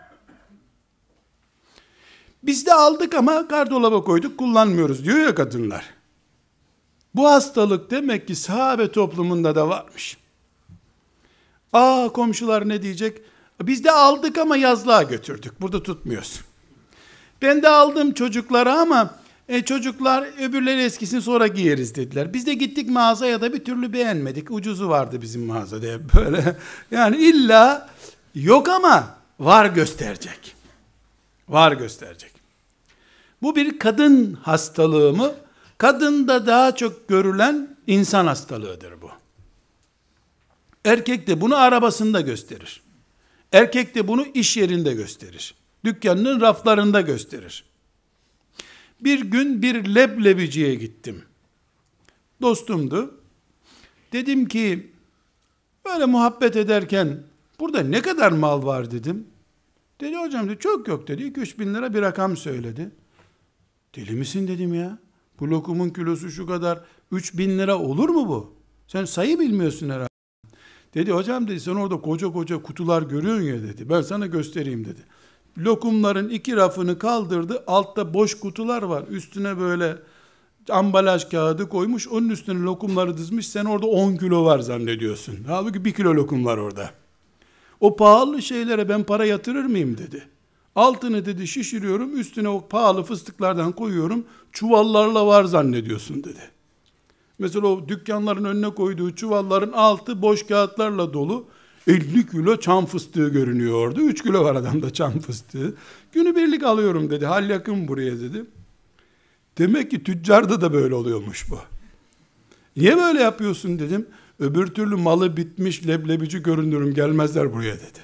Biz de aldık ama gardıraba koyduk, kullanmıyoruz diyor ya kadınlar. Bu hastalık demek ki sahabe toplumunda da varmış. Aa, komşular ne diyecek? Biz de aldık ama yazlığa götürdük. Burada tutmuyoruz. Ben de aldım çocuklara ama e, çocuklar öbürleri eskisini sonra giyeriz dediler. Biz de gittik mağazaya da bir türlü beğenmedik. Ucuzu vardı bizim mağazada. Böyle yani illa yok ama var gösterecek. Var gösterecek. Bu bir kadın hastalığı mı? Kadında daha çok görülen insan hastalığıdır bu. Erkek de bunu arabasında gösterir. Erkek de bunu iş yerinde gösterir. Dükkanının raflarında gösterir. Bir gün bir leblebiciye gittim. Dostumdu. Dedim ki, böyle muhabbet ederken, burada ne kadar mal var dedim. Dedi hocam dedi, çok yok dedi. iki üç bin lira bir rakam söyledi. Deli misin dedim ya. Bu lokumun kilosu şu kadar. üç bin lira olur mu bu? Sen sayı bilmiyorsun herhalde. Dedi hocam dedi, sen orada koca koca kutular görüyorsun ya dedi. Ben sana göstereyim dedi. Lokumların iki rafını kaldırdı. Altta boş kutular var. Üstüne böyle ambalaj kağıdı koymuş. Onun üstüne lokumları dizmiş. Sen orada on kilo var zannediyorsun. Halbuki bir kilo lokum var orada. O pahalı şeylere ben para yatırır mıyım dedi. Altını dedi şişiriyorum. Üstüne o pahalı fıstıklardan koyuyorum. Çuvallarla var zannediyorsun dedi. Mesela o dükkanların önüne koyduğu çuvalların altı boş kağıtlarla dolu. elli kilo çam fıstığı görünüyor orada. üç kilo var adamda çam fıstığı. Günübirlik alıyorum dedi. Hal yakın buraya dedi. Demek ki tüccarda da böyle oluyormuş bu. Niye böyle yapıyorsun dedim. Öbür türlü malı bitmiş leblebici görünürüm, gelmezler buraya dedi.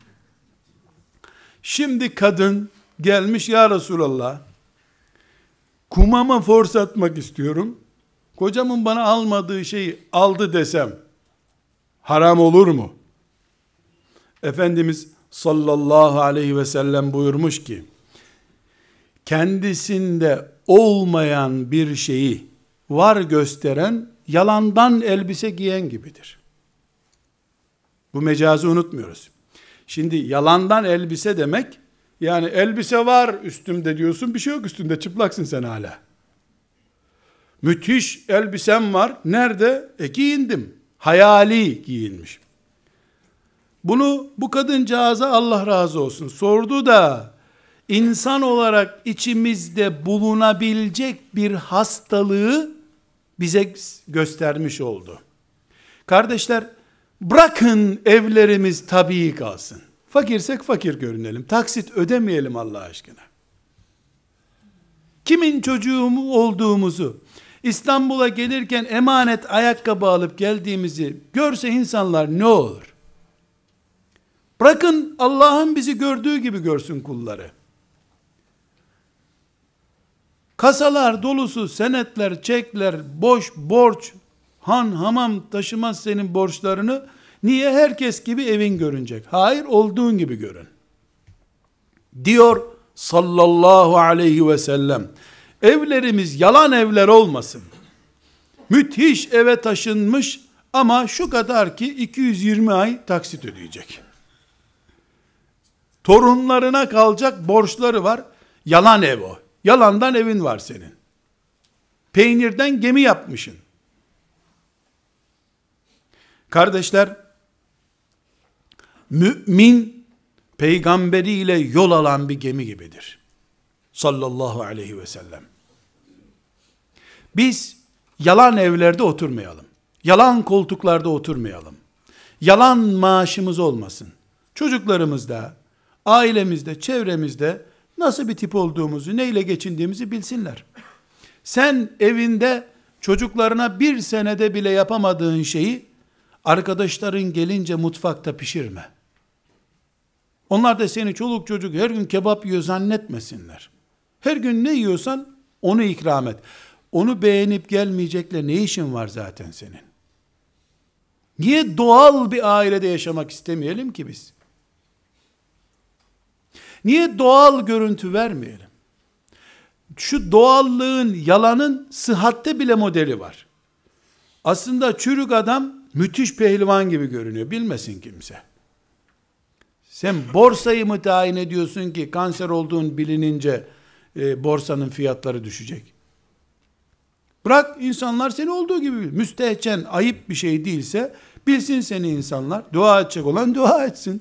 Şimdi kadın gelmiş, ya Resulallah, kumama force atmak istiyorum. Kocamın bana almadığı şeyi aldı desem haram olur mu? Efendimiz sallallahu aleyhi ve sellem buyurmuş ki, kendisinde olmayan bir şeyi var gösteren yalandan elbise giyen gibidir. Bu mecazı unutmuyoruz. Şimdi yalandan elbise demek, yani elbise var üstümde diyorsun, bir şey yok üstünde, çıplaksın sen hala. Müthiş elbisem var, nerede? E giyindim. Hayali giyinmiş. Bunu bu kadıncağıza Allah razı olsun sordu da, insan olarak içimizde bulunabilecek bir hastalığı bize göstermiş oldu. Kardeşler, bırakın evlerimiz tabii kalsın. Fakirsek fakir görünelim. Taksit ödemeyelim Allah aşkına. Kimin çocuğu olduğumuzu, İstanbul'a gelirken emanet ayakkabı alıp geldiğimizi görse insanlar ne olur? Bırakın Allah'ın bizi gördüğü gibi görsün kulları. Kasalar dolusu senetler, çekler, boş borç, han hamam taşımaz senin borçlarını. Niye? Herkes gibi evin görünecek. Hayır, olduğun gibi görün. Diyor sallallahu aleyhi ve sellem. Evlerimiz yalan evler olmasın. Müthiş eve taşınmış ama şu kadar ki iki yüz yirmi ay taksit ödeyecek. Torunlarına kalacak borçları var. Yalan ev o. Yalandan evin var senin. Peynirden gemi yapmışsın. Kardeşler, mümin peygamberiyle yol alan bir gemi gibidir. Sallallahu aleyhi ve sellem. Biz yalan evlerde oturmayalım. Yalan koltuklarda oturmayalım. Yalan maaşımız olmasın. Çocuklarımızda, ailemizde, çevremizde nasıl bir tip olduğumuzu, neyle geçindiğimizi bilsinler. Sen evinde çocuklarına bir senede bile yapamadığın şeyi arkadaşların gelince mutfakta pişirme. Onlar da seni çoluk çocuk her gün kebap yiyor zannetmesinler. Her gün ne yiyorsan onu ikram et. Onu beğenip gelmeyecekle ne işin var zaten senin? Niye doğal bir ailede yaşamak istemeyelim ki biz? Niye doğal görüntü vermeyelim? Şu doğallığın, yalanın sıhhatte bile modeli var. Aslında çürük adam müthiş pehlivan gibi görünüyor. Bilmesin kimse. Sen borsayı mı tayin ediyorsun ki kanser olduğun bilinince e, borsanın fiyatları düşecek? Bırak insanlar seni olduğu gibi bil. Müstehcen, ayıp bir şey değilse bilsin seni insanlar. Dua edecek olan dua etsin.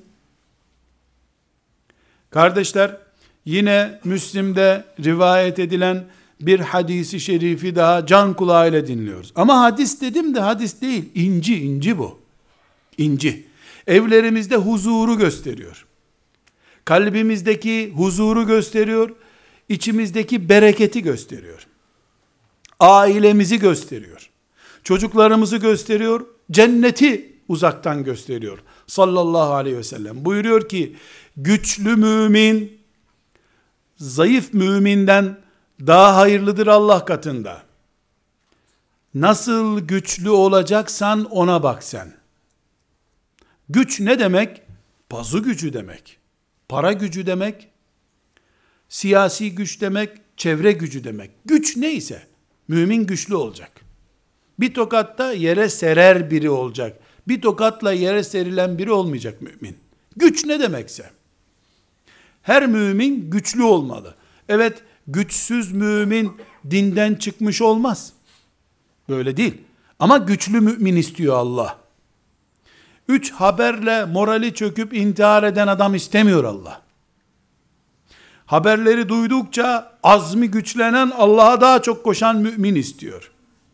Kardeşler, yine Müslim'de rivayet edilen bir hadisi şerifi daha can kulağıyla dinliyoruz. Ama hadis dedim de hadis değil. İnci, inci bu. İnci. Evlerimizde huzuru gösteriyor. Kalbimizdeki huzuru gösteriyor. İçimizdeki bereketi gösteriyor. Ailemizi gösteriyor. Çocuklarımızı gösteriyor. Cenneti uzaktan gösteriyor. Sallallahu aleyhi ve sellem. Buyuruyor ki, güçlü mümin, zayıf müminden daha hayırlıdır Allah katında. Nasıl güçlü olacaksan ona bak sen. Güç ne demek? Pazu gücü demek. Para gücü demek. Siyasi güç demek. Çevre gücü demek. Güç neyse mümin güçlü olacak. Bir tokatta yere serer biri olacak. Bir tokatla yere serilen biri olmayacak mümin. Güç ne demekse. Her mümin güçlü olmalı. Evet, güçsüz mümin dinden çıkmış olmaz. Böyle değil. Ama güçlü mümin istiyor Allah. Üç haberle morali çöküp intihar eden adam istemiyor Allah. Haberleri duydukça azmi güçlenen, Allah'a daha çok koşan mümin istiyor.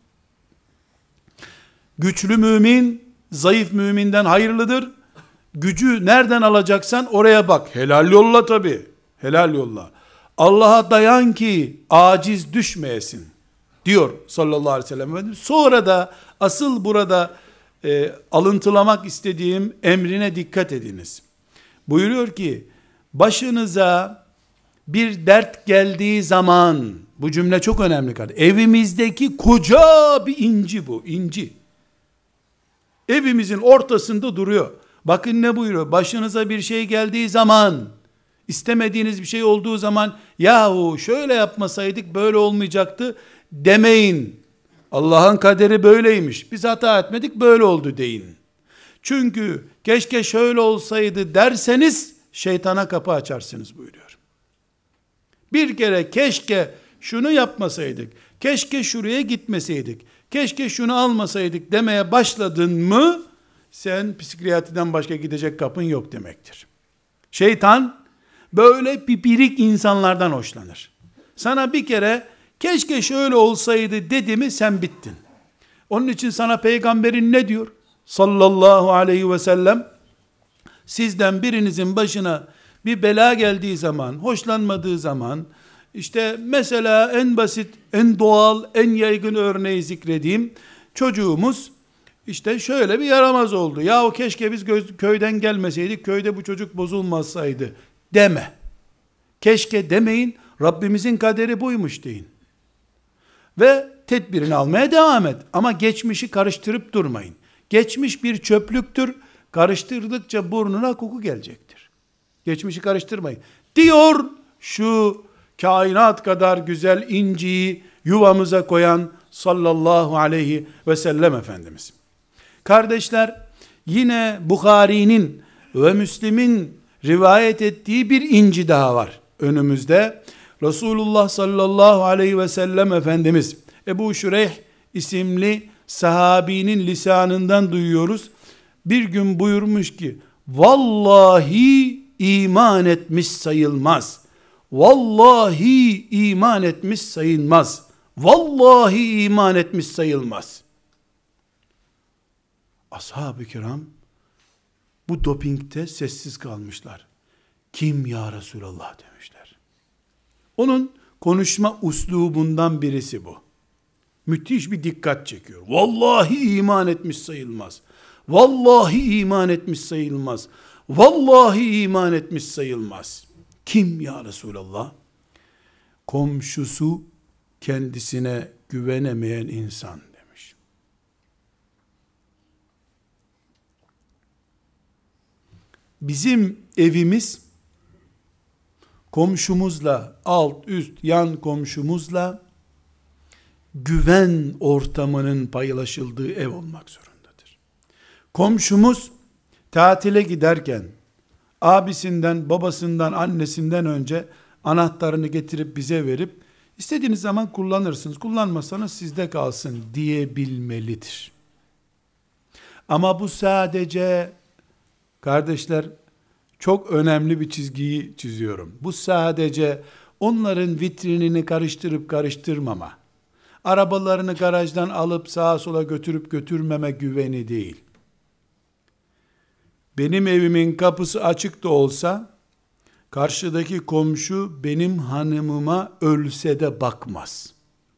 Güçlü mümin, zayıf müminden hayırlıdır. Gücü nereden alacaksan oraya bak. Helal yolla tabi. Helal yolla. Allah'a dayan ki aciz düşmeyesin diyor sallallahu aleyhi ve sellem Efendimiz. Sonra da asıl burada e, alıntılamak istediğim emrine dikkat ediniz. Buyuruyor ki, başınıza bir dert geldiği zaman, bu cümle çok önemli kardeşim. Evimizdeki koca bir inci bu, inci. Evimizin ortasında duruyor. Bakın ne buyuruyor? Başınıza bir şey geldiği zaman, istemediğiniz bir şey olduğu zaman, yahu şöyle yapmasaydık böyle olmayacaktı demeyin. Allah'ın kaderi böyleymiş. Biz hata etmedik, böyle oldu deyin. Çünkü keşke şöyle olsaydı derseniz şeytana kapı açarsınız buyuruyor. Bir kere keşke şunu yapmasaydık, keşke şuraya gitmeseydik, keşke şunu almasaydık demeye başladın mı sen psikiyatriden başka gidecek kapın yok demektir. Şeytan böyle pipirik insanlardan hoşlanır. Sana bir kere keşke şöyle olsaydı dedi mi sen bittin. Onun için sana peygamberin ne diyor? Sallallahu aleyhi ve sellem, sizden birinizin başına bir bela geldiği zaman, hoşlanmadığı zaman, işte mesela en basit, en doğal, en yaygın örneği zikredeyim. Çocuğumuz işte şöyle bir yaramaz oldu. Ya o keşke biz göz, köyden gelmeseydik, köyde bu çocuk bozulmasaydı deme. Keşke demeyin, Rabbimizin kaderi buymuş deyin. Ve tedbirini almaya devam et. Ama geçmişi karıştırıp durmayın. Geçmiş bir çöplüktür. Karıştırdıkça burnuna koku gelecektir. Geçmişi karıştırmayın. Diyor şu kainat kadar güzel inciyi yuvamıza koyan sallallahu aleyhi ve sellem Efendimiz. Kardeşler, yine Bukhari'nin ve Müslim'in rivayet ettiği bir inci daha var önümüzde. Resulullah sallallahu aleyhi ve sellem Efendimiz Ebu Şureyh isimli sahabinin lisanından duyuyoruz. Bir gün buyurmuş ki, vallahi iman etmiş sayılmaz. Vallahi iman etmiş sayılmaz. Vallahi iman etmiş sayılmaz. Ashab-ı kiram bu dopingte sessiz kalmışlar. Kim ya Resulallah demişler. Onun konuşma uslubundan birisi bu. Müthiş bir dikkat çekiyor. Vallahi iman etmiş sayılmaz. Vallahi iman etmiş sayılmaz. Vallahi iman etmiş sayılmaz. Kim ya Resulallah? Komşusu kendisine güvenemeyen insan demiş. Bizim evimiz komşumuzla, alt, üst, yan komşumuzla güven ortamının paylaşıldığı ev olmak zorundadır. Komşumuz tatile giderken abisinden, babasından, annesinden önce anahtarını getirip bize verip istediğiniz zaman kullanırsınız, kullanmasanız sizde kalsın diyebilmelidir. Ama bu sadece, kardeşler, çok önemli bir çizgiyi çiziyorum. Bu sadece onların vitrinini karıştırıp karıştırmama, arabalarını garajdan alıp sağa sola götürüp götürmeme güveni değil. Benim evimin kapısı açık da olsa, karşıdaki komşu benim hanımıma ölse de bakmaz.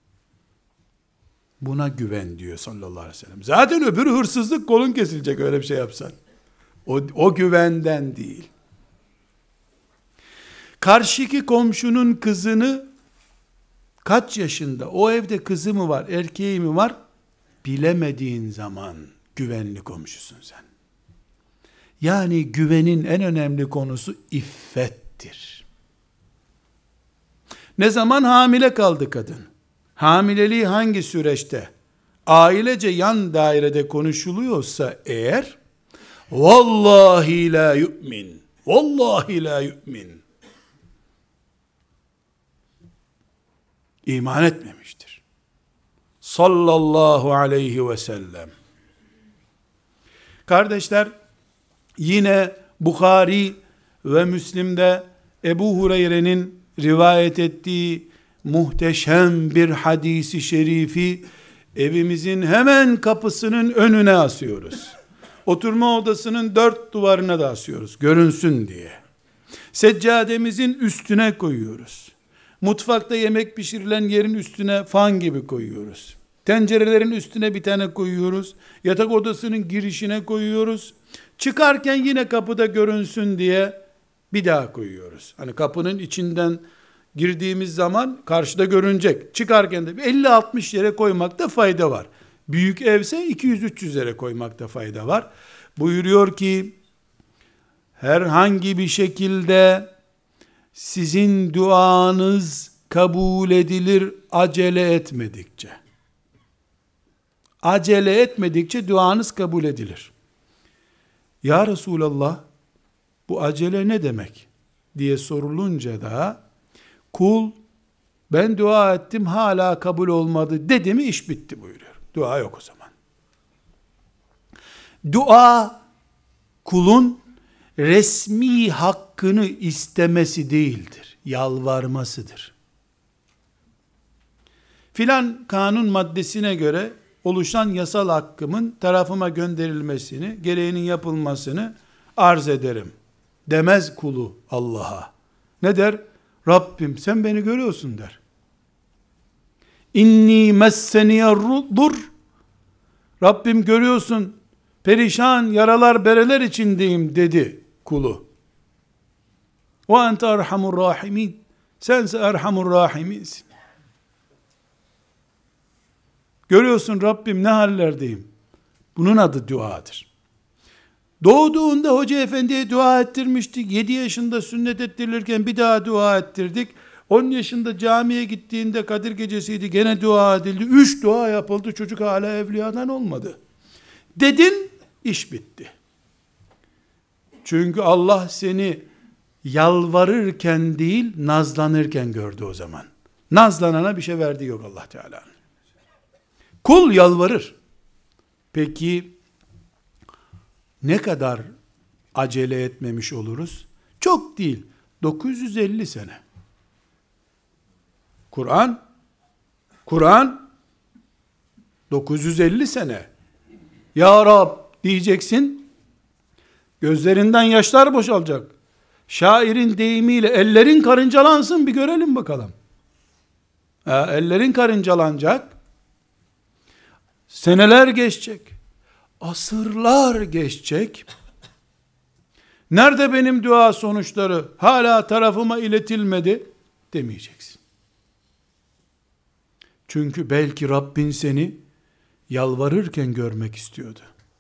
Buna güven diyor sallallahu aleyhi ve sellem. Zaten öbürü hırsızlık, kolun kesilecek öyle bir şey yapsan. O, o güvenden değil. Karşıki komşunun kızını kaç yaşında, o evde kızı mı var, erkeği mi var, bilemediğin zaman güvenli komşusun sen. Yani güvenin en önemli konusu iffettir. Ne zaman hamile kaldı kadın? Hamileliği hangi süreçte? Ailece yan dairede konuşuluyorsa eğer, vallahi la yu'min, vallahi la yu'min, İman etmemiştir. Sallallahu aleyhi ve sellem. Kardeşler, yine Bukhari ve Müslim'de Ebu Hureyre'nin rivayet ettiği muhteşem bir hadisi şerifi evimizin hemen kapısının önüne asıyoruz. Oturma odasının dört duvarına da asıyoruz, görünsün diye. Seccademizin üstüne koyuyoruz. Mutfakta yemek pişirilen yerin üstüne fan gibi koyuyoruz. Tencerelerin üstüne bir tane koyuyoruz. Yatak odasının girişine koyuyoruz. Çıkarken yine kapıda görünsün diye bir daha koyuyoruz. Hani kapının içinden girdiğimiz zaman karşıda görünecek. Çıkarken de elli altmış yere koymakta fayda var. Büyük evse iki yüz üç yüz yere koymakta fayda var. Buyuruyor ki, herhangi bir şekilde sizin duanız kabul edilir acele etmedikçe. Acele etmedikçe duanız kabul edilir. Ya Resulallah, bu acele ne demek diye sorulunca da, kul ben dua ettim hala kabul olmadı dedi mi iş bitti buyuruyor. Dua yok o zaman. Dua, kulun resmi hakkını istemesi değildir, yalvarmasıdır. Filan kanun maddesine göre oluşan yasal hakkımın tarafıma gönderilmesini, gereğinin yapılmasını arz ederim demez kulu Allah'a. Ne der? Rabbim sen beni görüyorsun der. İnni messeniyerrudur. Rabbim görüyorsun, perişan, yaralar, bereler içindeyim dedi kulu. Ve ente erhamur rahimin. Sense erhamur rahiminsin. Görüyorsun Rabbim ne hallerdeyim. Bunun adı duadır. Doğduğunda hoca efendiye dua ettirmiştik. yedi yaşında sünnet ettirilirken bir daha dua ettirdik. on yaşında camiye gittiğinde Kadir gecesiydi, gene dua edildi. üç dua yapıldı, çocuk hala evliyadan olmadı. Dedin, iş bitti. Çünkü Allah seni yalvarırken değil, nazlanırken gördü o zaman. Nazlanana bir şey verdiği yok Allah Teala'nın. Kul yalvarır. Peki ne kadar acele etmemiş oluruz? Çok değil. dokuz yüz elli sene. Kur'an Kur'an dokuz yüz elli sene. Ya Rab diyeceksin. Gözlerinden yaşlar boşalacak. Şairin deyimiyle ellerin karıncalansın bir görelim bakalım. Ha, ellerin karıncalanacak. Seneler geçecek. Asırlar geçecek. Nerede benim dua sonuçları? Hala tarafıma iletilmedi demeyeceksin. Çünkü belki Rabbin seni yalvarırken görmek istiyordu.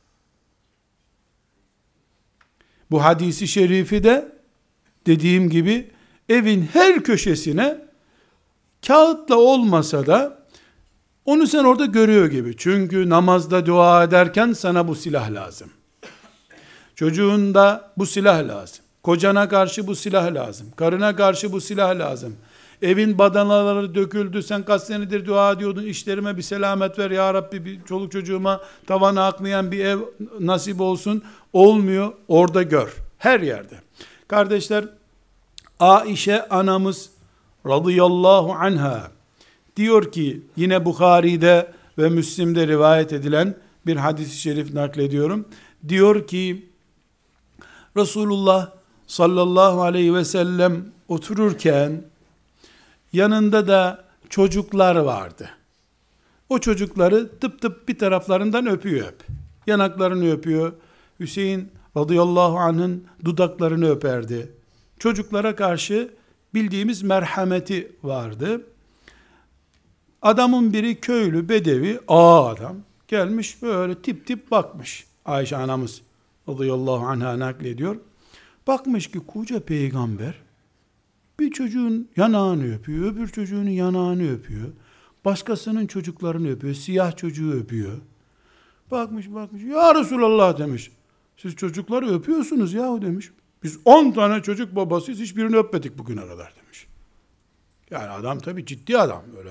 Bu hadisi şerifi de dediğim gibi evin her köşesine kağıtla olmasa da onu sen orada görüyor gibi. Çünkü namazda dua ederken sana bu silah lazım. Çocuğunda bu silah lazım. Kocana karşı bu silah lazım. Karına karşı bu silah lazım. Evin badanaları döküldü. Sen kaç senedir dua ediyordun. İşlerime bir selamet ver ya Rabbi. Bir çoluk çocuğuma tavanı aklayan bir ev nasip olsun. Olmuyor. Orada gör. Her yerde. Kardeşler, Aişe anamız radıyallahu anha diyor ki, yine Bukhari'de ve Müslim'de rivayet edilen bir hadis-i şerif naklediyorum. Diyor ki, Resulullah sallallahu aleyhi ve sellem otururken yanında da çocuklar vardı. O çocukları tıp tıp bir taraflarından öpüyor hep. Yanaklarını öpüyor. Hüseyin radıyallahu anh'ın dudaklarını öperdi. Çocuklara karşı bildiğimiz merhameti vardı. Adamın biri köylü, bedevi, ağa adam. Gelmiş böyle tip tip bakmış. Ayşe anamız radıyallahu anh'a naklediyor. Bakmış ki koca peygamber bir çocuğun yanağını öpüyor, öbür çocuğun yanağını öpüyor. Başkasının çocuklarını öpüyor, siyah çocuğu öpüyor. Bakmış bakmış, ya Resulallah demiş. Siz çocukları öpüyorsunuz yahu demiş. Biz on tane çocuk babasıyız, hiçbirini öpmedik bugüne kadar demiş. Yani adam tabii ciddi adam öyle.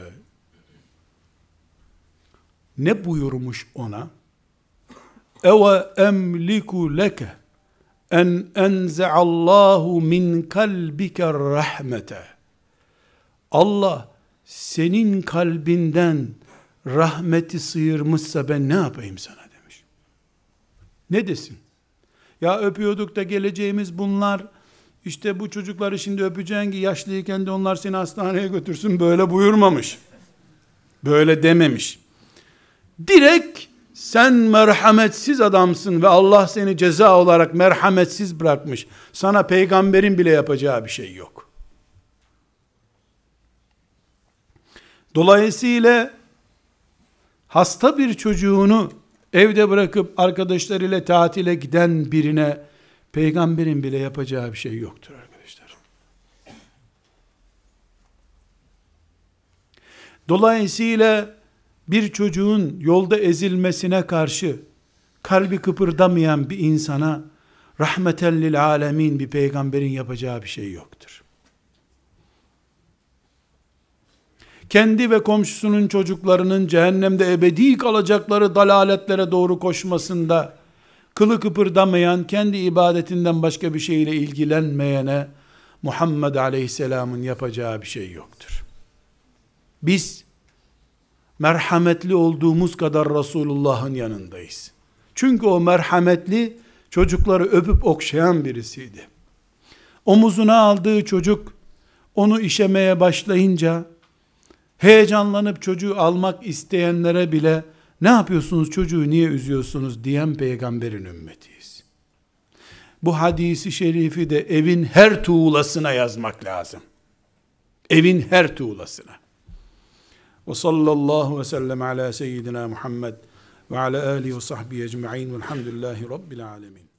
Ne buyurmuş ona? Eve emliku leke en enze'allahu min kalbike rahmete. Allah senin kalbinden rahmeti sıyırmışsa ben ne yapayım sana demiş. Ne desin? Ya öpüyorduk da geleceğimiz bunlar, işte bu çocukları şimdi öpeceğin ki yaşlıyken de onlar seni hastaneye götürsün, böyle buyurmamış. Böyle dememiş. Direkt sen merhametsiz adamsın ve Allah seni ceza olarak merhametsiz bırakmış. Sana peygamberin bile yapacağı bir şey yok. Dolayısıyla hasta bir çocuğunu evde bırakıp arkadaşlarıyla tatile giden birine peygamberin bile yapacağı bir şey yoktur arkadaşlar. Dolayısıyla bir çocuğun yolda ezilmesine karşı kalbi kıpırdamayan bir insana rahmeten lil alemin bir peygamberin yapacağı bir şey yoktur. Kendi ve komşusunun çocuklarının cehennemde ebedi kalacakları dalaletlere doğru koşmasında kılı kıpırdamayan, kendi ibadetinden başka bir şeyle ilgilenmeyene Muhammed Aleyhisselam'ın yapacağı bir şey yoktur. Biz merhametli olduğumuz kadar Resulullah'ın yanındayız. Çünkü o merhametli, çocukları öpüp okşayan birisiydi. Omuzuna aldığı çocuk onu işemeye başlayınca heyecanlanıp çocuğu almak isteyenlere bile ne yapıyorsunuz, çocuğu niye üzüyorsunuz diyen peygamberin ümmetiyiz. Bu hadisi şerifi de evin her tuğlasına yazmak lazım. Evin her tuğlasına. Ve sallallahu ve sellem ala seyyidina Muhammed ve ala alihi ve sahbihi ecma'in velhamdülillahi rabbil alemin.